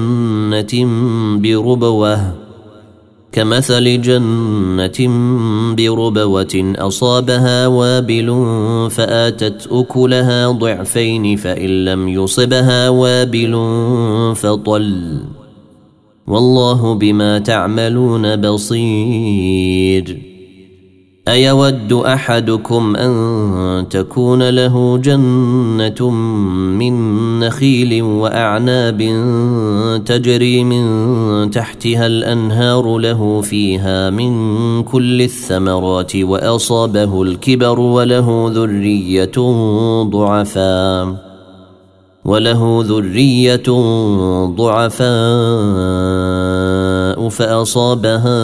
S1: جنة بربوة أصابها وابل فآتت أكلها ضعفين فإن لم يصبها وابل فطل والله بما تعملون بصير. أيود أحدكم أن تكون له جنة من نخيل وأعناب تجري من تحتها الأنهار له فيها من كل الثمرات وأصابه الكبر وله ذرية ضعفاء فأصابها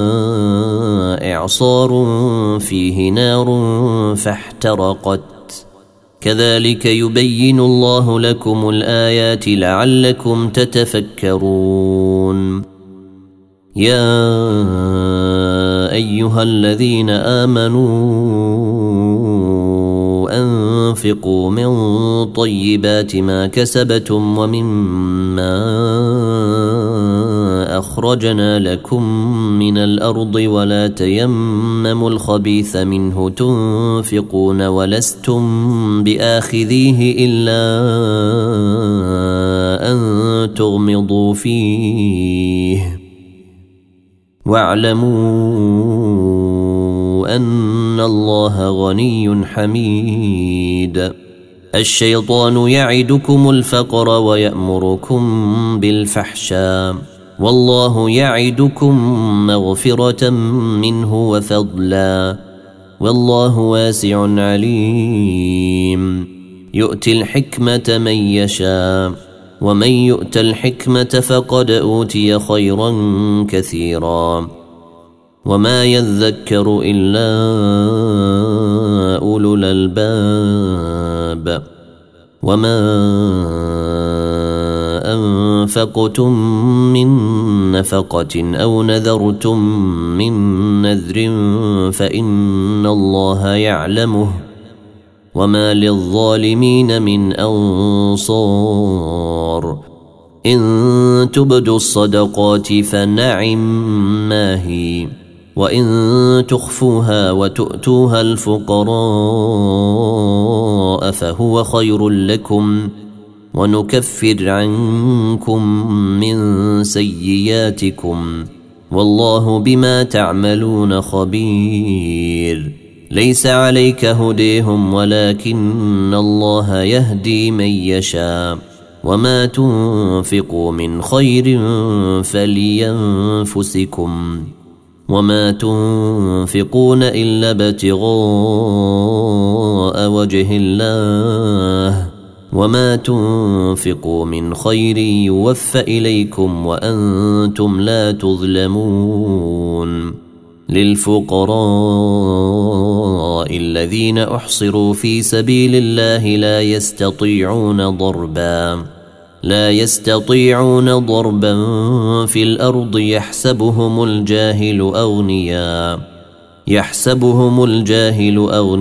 S1: إعصار فيه نار فاحترقت كذلك يبين الله لكم الآيات لعلكم تتفكرون. يا أيها الذين آمنوا أنفقوا من طيبات ما كسبتم ومما أخرجنا لكم من الأرض ولا تيمموا الخبيث منه تنفقون ولستم بآخذيه إلا أن تغمضوا فيه واعلموا أن الله غني حميد. الشيطان يعدكم الفقر ويأمركم بالفحشاء والله يعدكم مغفرة منه وفضلا والله واسع عليم. يؤتي الحكمة من يشاء ومن يؤت الحكمة فقد أوتي خيرا كثيرا وما يذكر إلا أولو الألباب. وما أنفقتم من نفقة أو نذرتم من نذر فإن الله يعلمه وما للظالمين من أنصار. إن تبدوا الصدقات فنعم ما هي وإن تخفوها وتؤتوها الفقراء فهو خير لكم ونكفر عنكم من سيئاتكم والله بما تعملون خبير. ليس عليك هديهم ولكن الله يهدي من يشاء وما تنفقوا من خير فلينفسكم وما تنفقون إلا ابتغاء وجه الله وما تنفقوا من خير يوفى إليكم وأنتم لا تظلمون. للفقراء الذين أحصروا في سبيل الله لا يستطيعون ضربا في الأرض يحسبهم الجاهل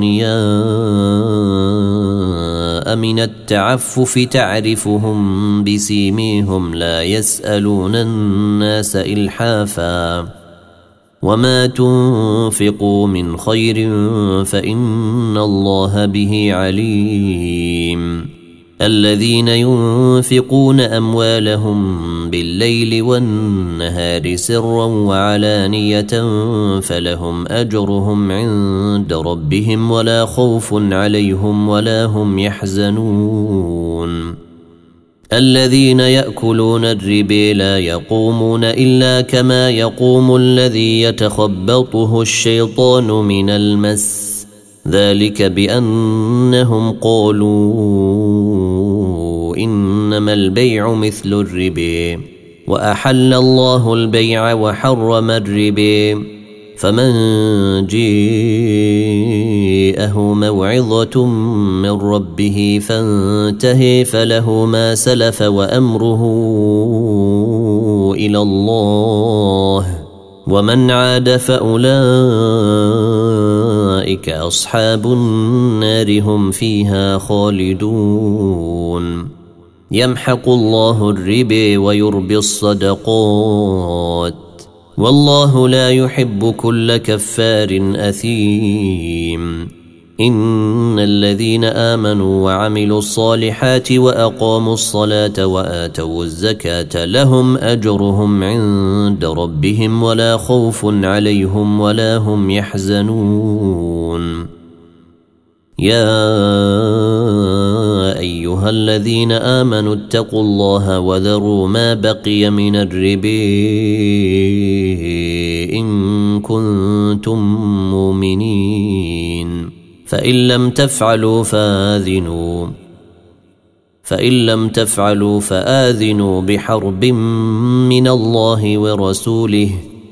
S1: أغنياء من التعفف تعرفهم بسيميهم لا يسألون الناس إلحافا وما تنفقوا من خير فإن الله به عليم. الذين ينفقون أموالهم بالليل والنهار سرا وعلانية فلهم أجرهم عند ربهم ولا خوف عليهم ولا هم يحزنون. الذين يأكلون الربا لا يقومون إلا كما يقوم الذي يتخبطه الشيطان من المس ذلك بأنهم قالوا إنما البيع مثل الربا وأحل الله البيع وحرم الربا فمن جاءه موعظة من ربه فانتهى فله ما سلف وأمره إلى الله ومن عاد فأولئك أصحاب النار هم فيها خالدون يمحق الله الربا ويربي الصدقات والله لا يحب كل كفار أثيم إن الذين آمنوا وعملوا الصالحات وأقاموا الصلاة وآتوا الزكاة لهم أجرهم عند ربهم ولا خوف عليهم ولا هم يحزنون يا أيها الذين آمنوا اتقوا الله وذروا ما بقي من الربا إن كنتم مؤمنين فإن لم تفعلوا فآذنوا بحرب من الله ورسوله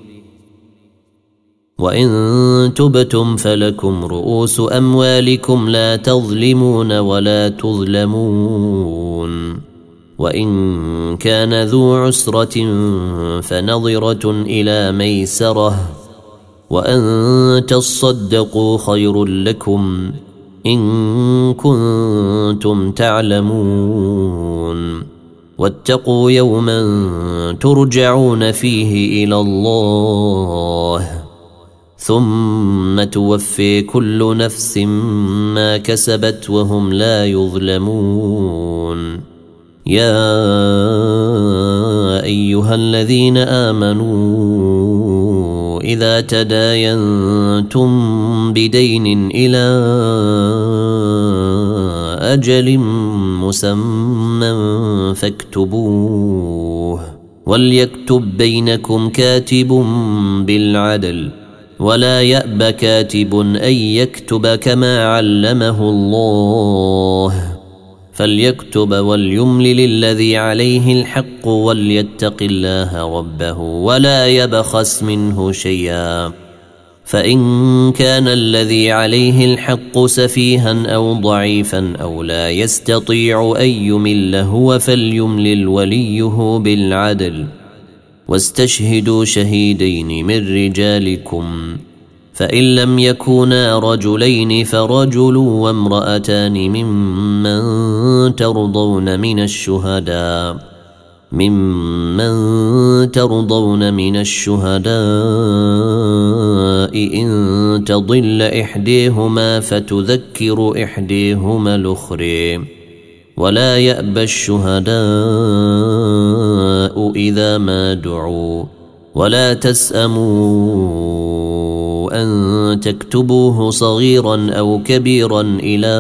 S1: وإن تبتم فلكم رؤوس أموالكم لا تظلمون ولا تظلمون وإن كان ذو عسرة فنظرة إلى ميسرة وأن تصدقوا خير لكم إن كنتم تعلمون واتقوا يوما ترجعون فيه إلى الله ثم توفي كل نفس ما كسبت وهم لا يظلمون يا أيها الذين آمنوا إذا تداينتم بدين إلى أجل مسمى فاكتبوه وليكتب بينكم كاتب بالعدل ولا يأب كاتب أن يكتب كما علمه الله فليكتب وليملل الذي عليه الحق وليتق الله ربه ولا يبخس منه شيئا فإن كان الذي عليه الحق سفيها أو ضعيفا أو لا يستطيع أن يمل هو فليملل وليه بالعدل واستشهدوا شهيدين من رجالكم فإن لم يكونا رجلين فرجل وامرأتان ممن ترضون من الشهداء إن تضل إحديهما فتذكر إحديهما الأخرى ولا يأبى الشهداء إذا ما دعوا ولا تسأموا أن تكتبوه صغيرا أو كبيرا إلى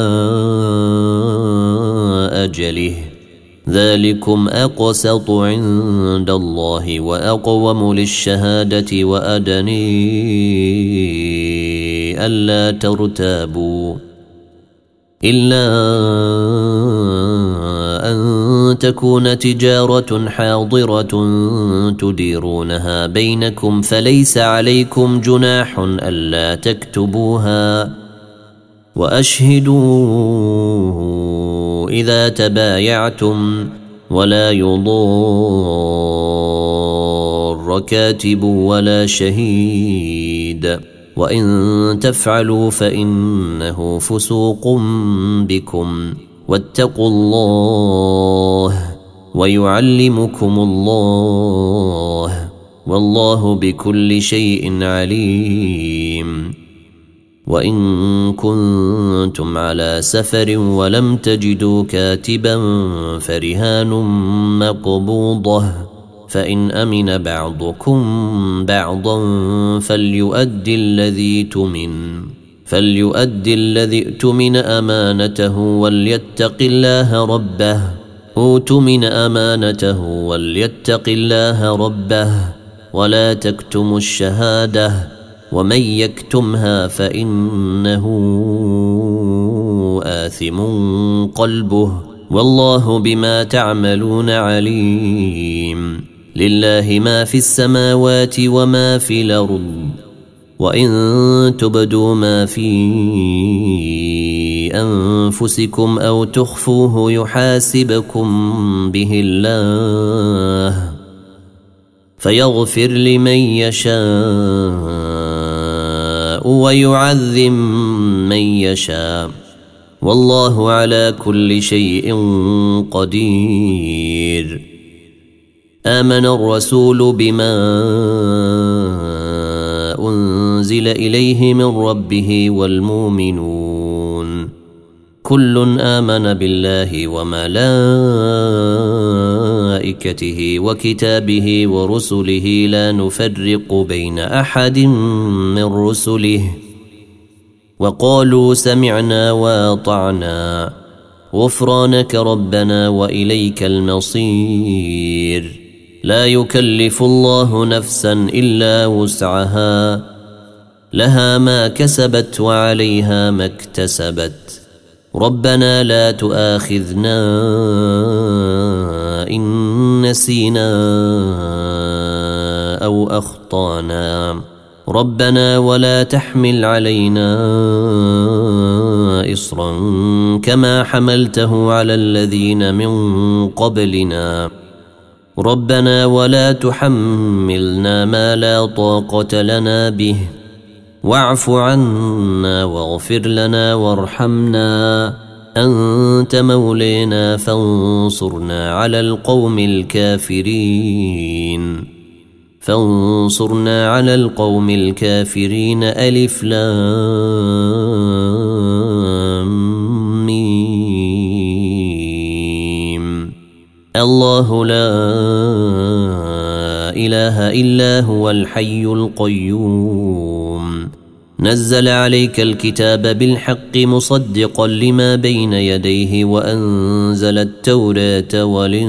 S1: أجله ذلكم أقسط عند الله وأقوم للشهادة وأدني ألا ترتابوا إلا أن تكون تجارة حاضرة تديرونها بينكم فليس عليكم جناح ألا تكتبوها وأشهدوا إذا تبايعتم ولا يضار كاتب ولا شهيد وإن تفعلوا فإنه فسوق بكم واتقوا الله ويعلمكم الله والله بكل شيء عليم وإن كنتم على سفر ولم تجدوا كاتبا فرهان مقبوضة فإن أمن بعضكم بعضا فليؤدي الذي اؤتمن أمانته وليتق الله ربه وليتق الله ربه ولا تكتموا الشهادة ومن يكتمها فإنه آثم قلبه والله بما تعملون عليم لله ما في السماوات وما في الأرض وإن تبدوا ما في أنفسكم أو تخفوه يحاسبكم به الله فيغفر لمن يشاء ويعذب من يشاء والله على كل شيء قدير. آمن الرسول بما أنزل إليه من ربه والمؤمنون كل آمن بالله وملائكته وكتابه ورسله لا نفرق بين أحد من رسله وقالوا سمعنا وأطعنا غفرانك ربنا وإليك المصير. لا يكلف الله نفسا إلا وسعها لها ما كسبت وعليها ما اكتسبت ربنا لا تؤاخذنا إن نسينا أو أخطأنا ربنا ولا تحمل علينا إصرا كما حملته على الذين من قبلنا ربنا ولا تحملنا ما لا طاقة لنا به واعف عنا واغفر لنا وارحمنا أنت مولينا فانصرنا على القوم الكافرين ألف لام ميم. الله لا إله إلا هو الحي القيوم نزل عليك الكتاب بالحق مصدقا لما بين يديه وأنزل التوراة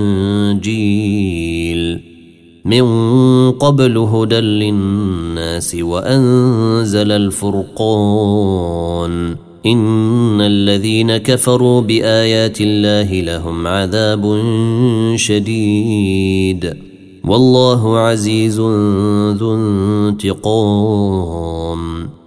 S1: والإنجيل من قبل هدى للناس وأنزل الفرقان إن الذين كفروا بآيات الله لهم عذاب شديد والله عزيز ذو انتقام.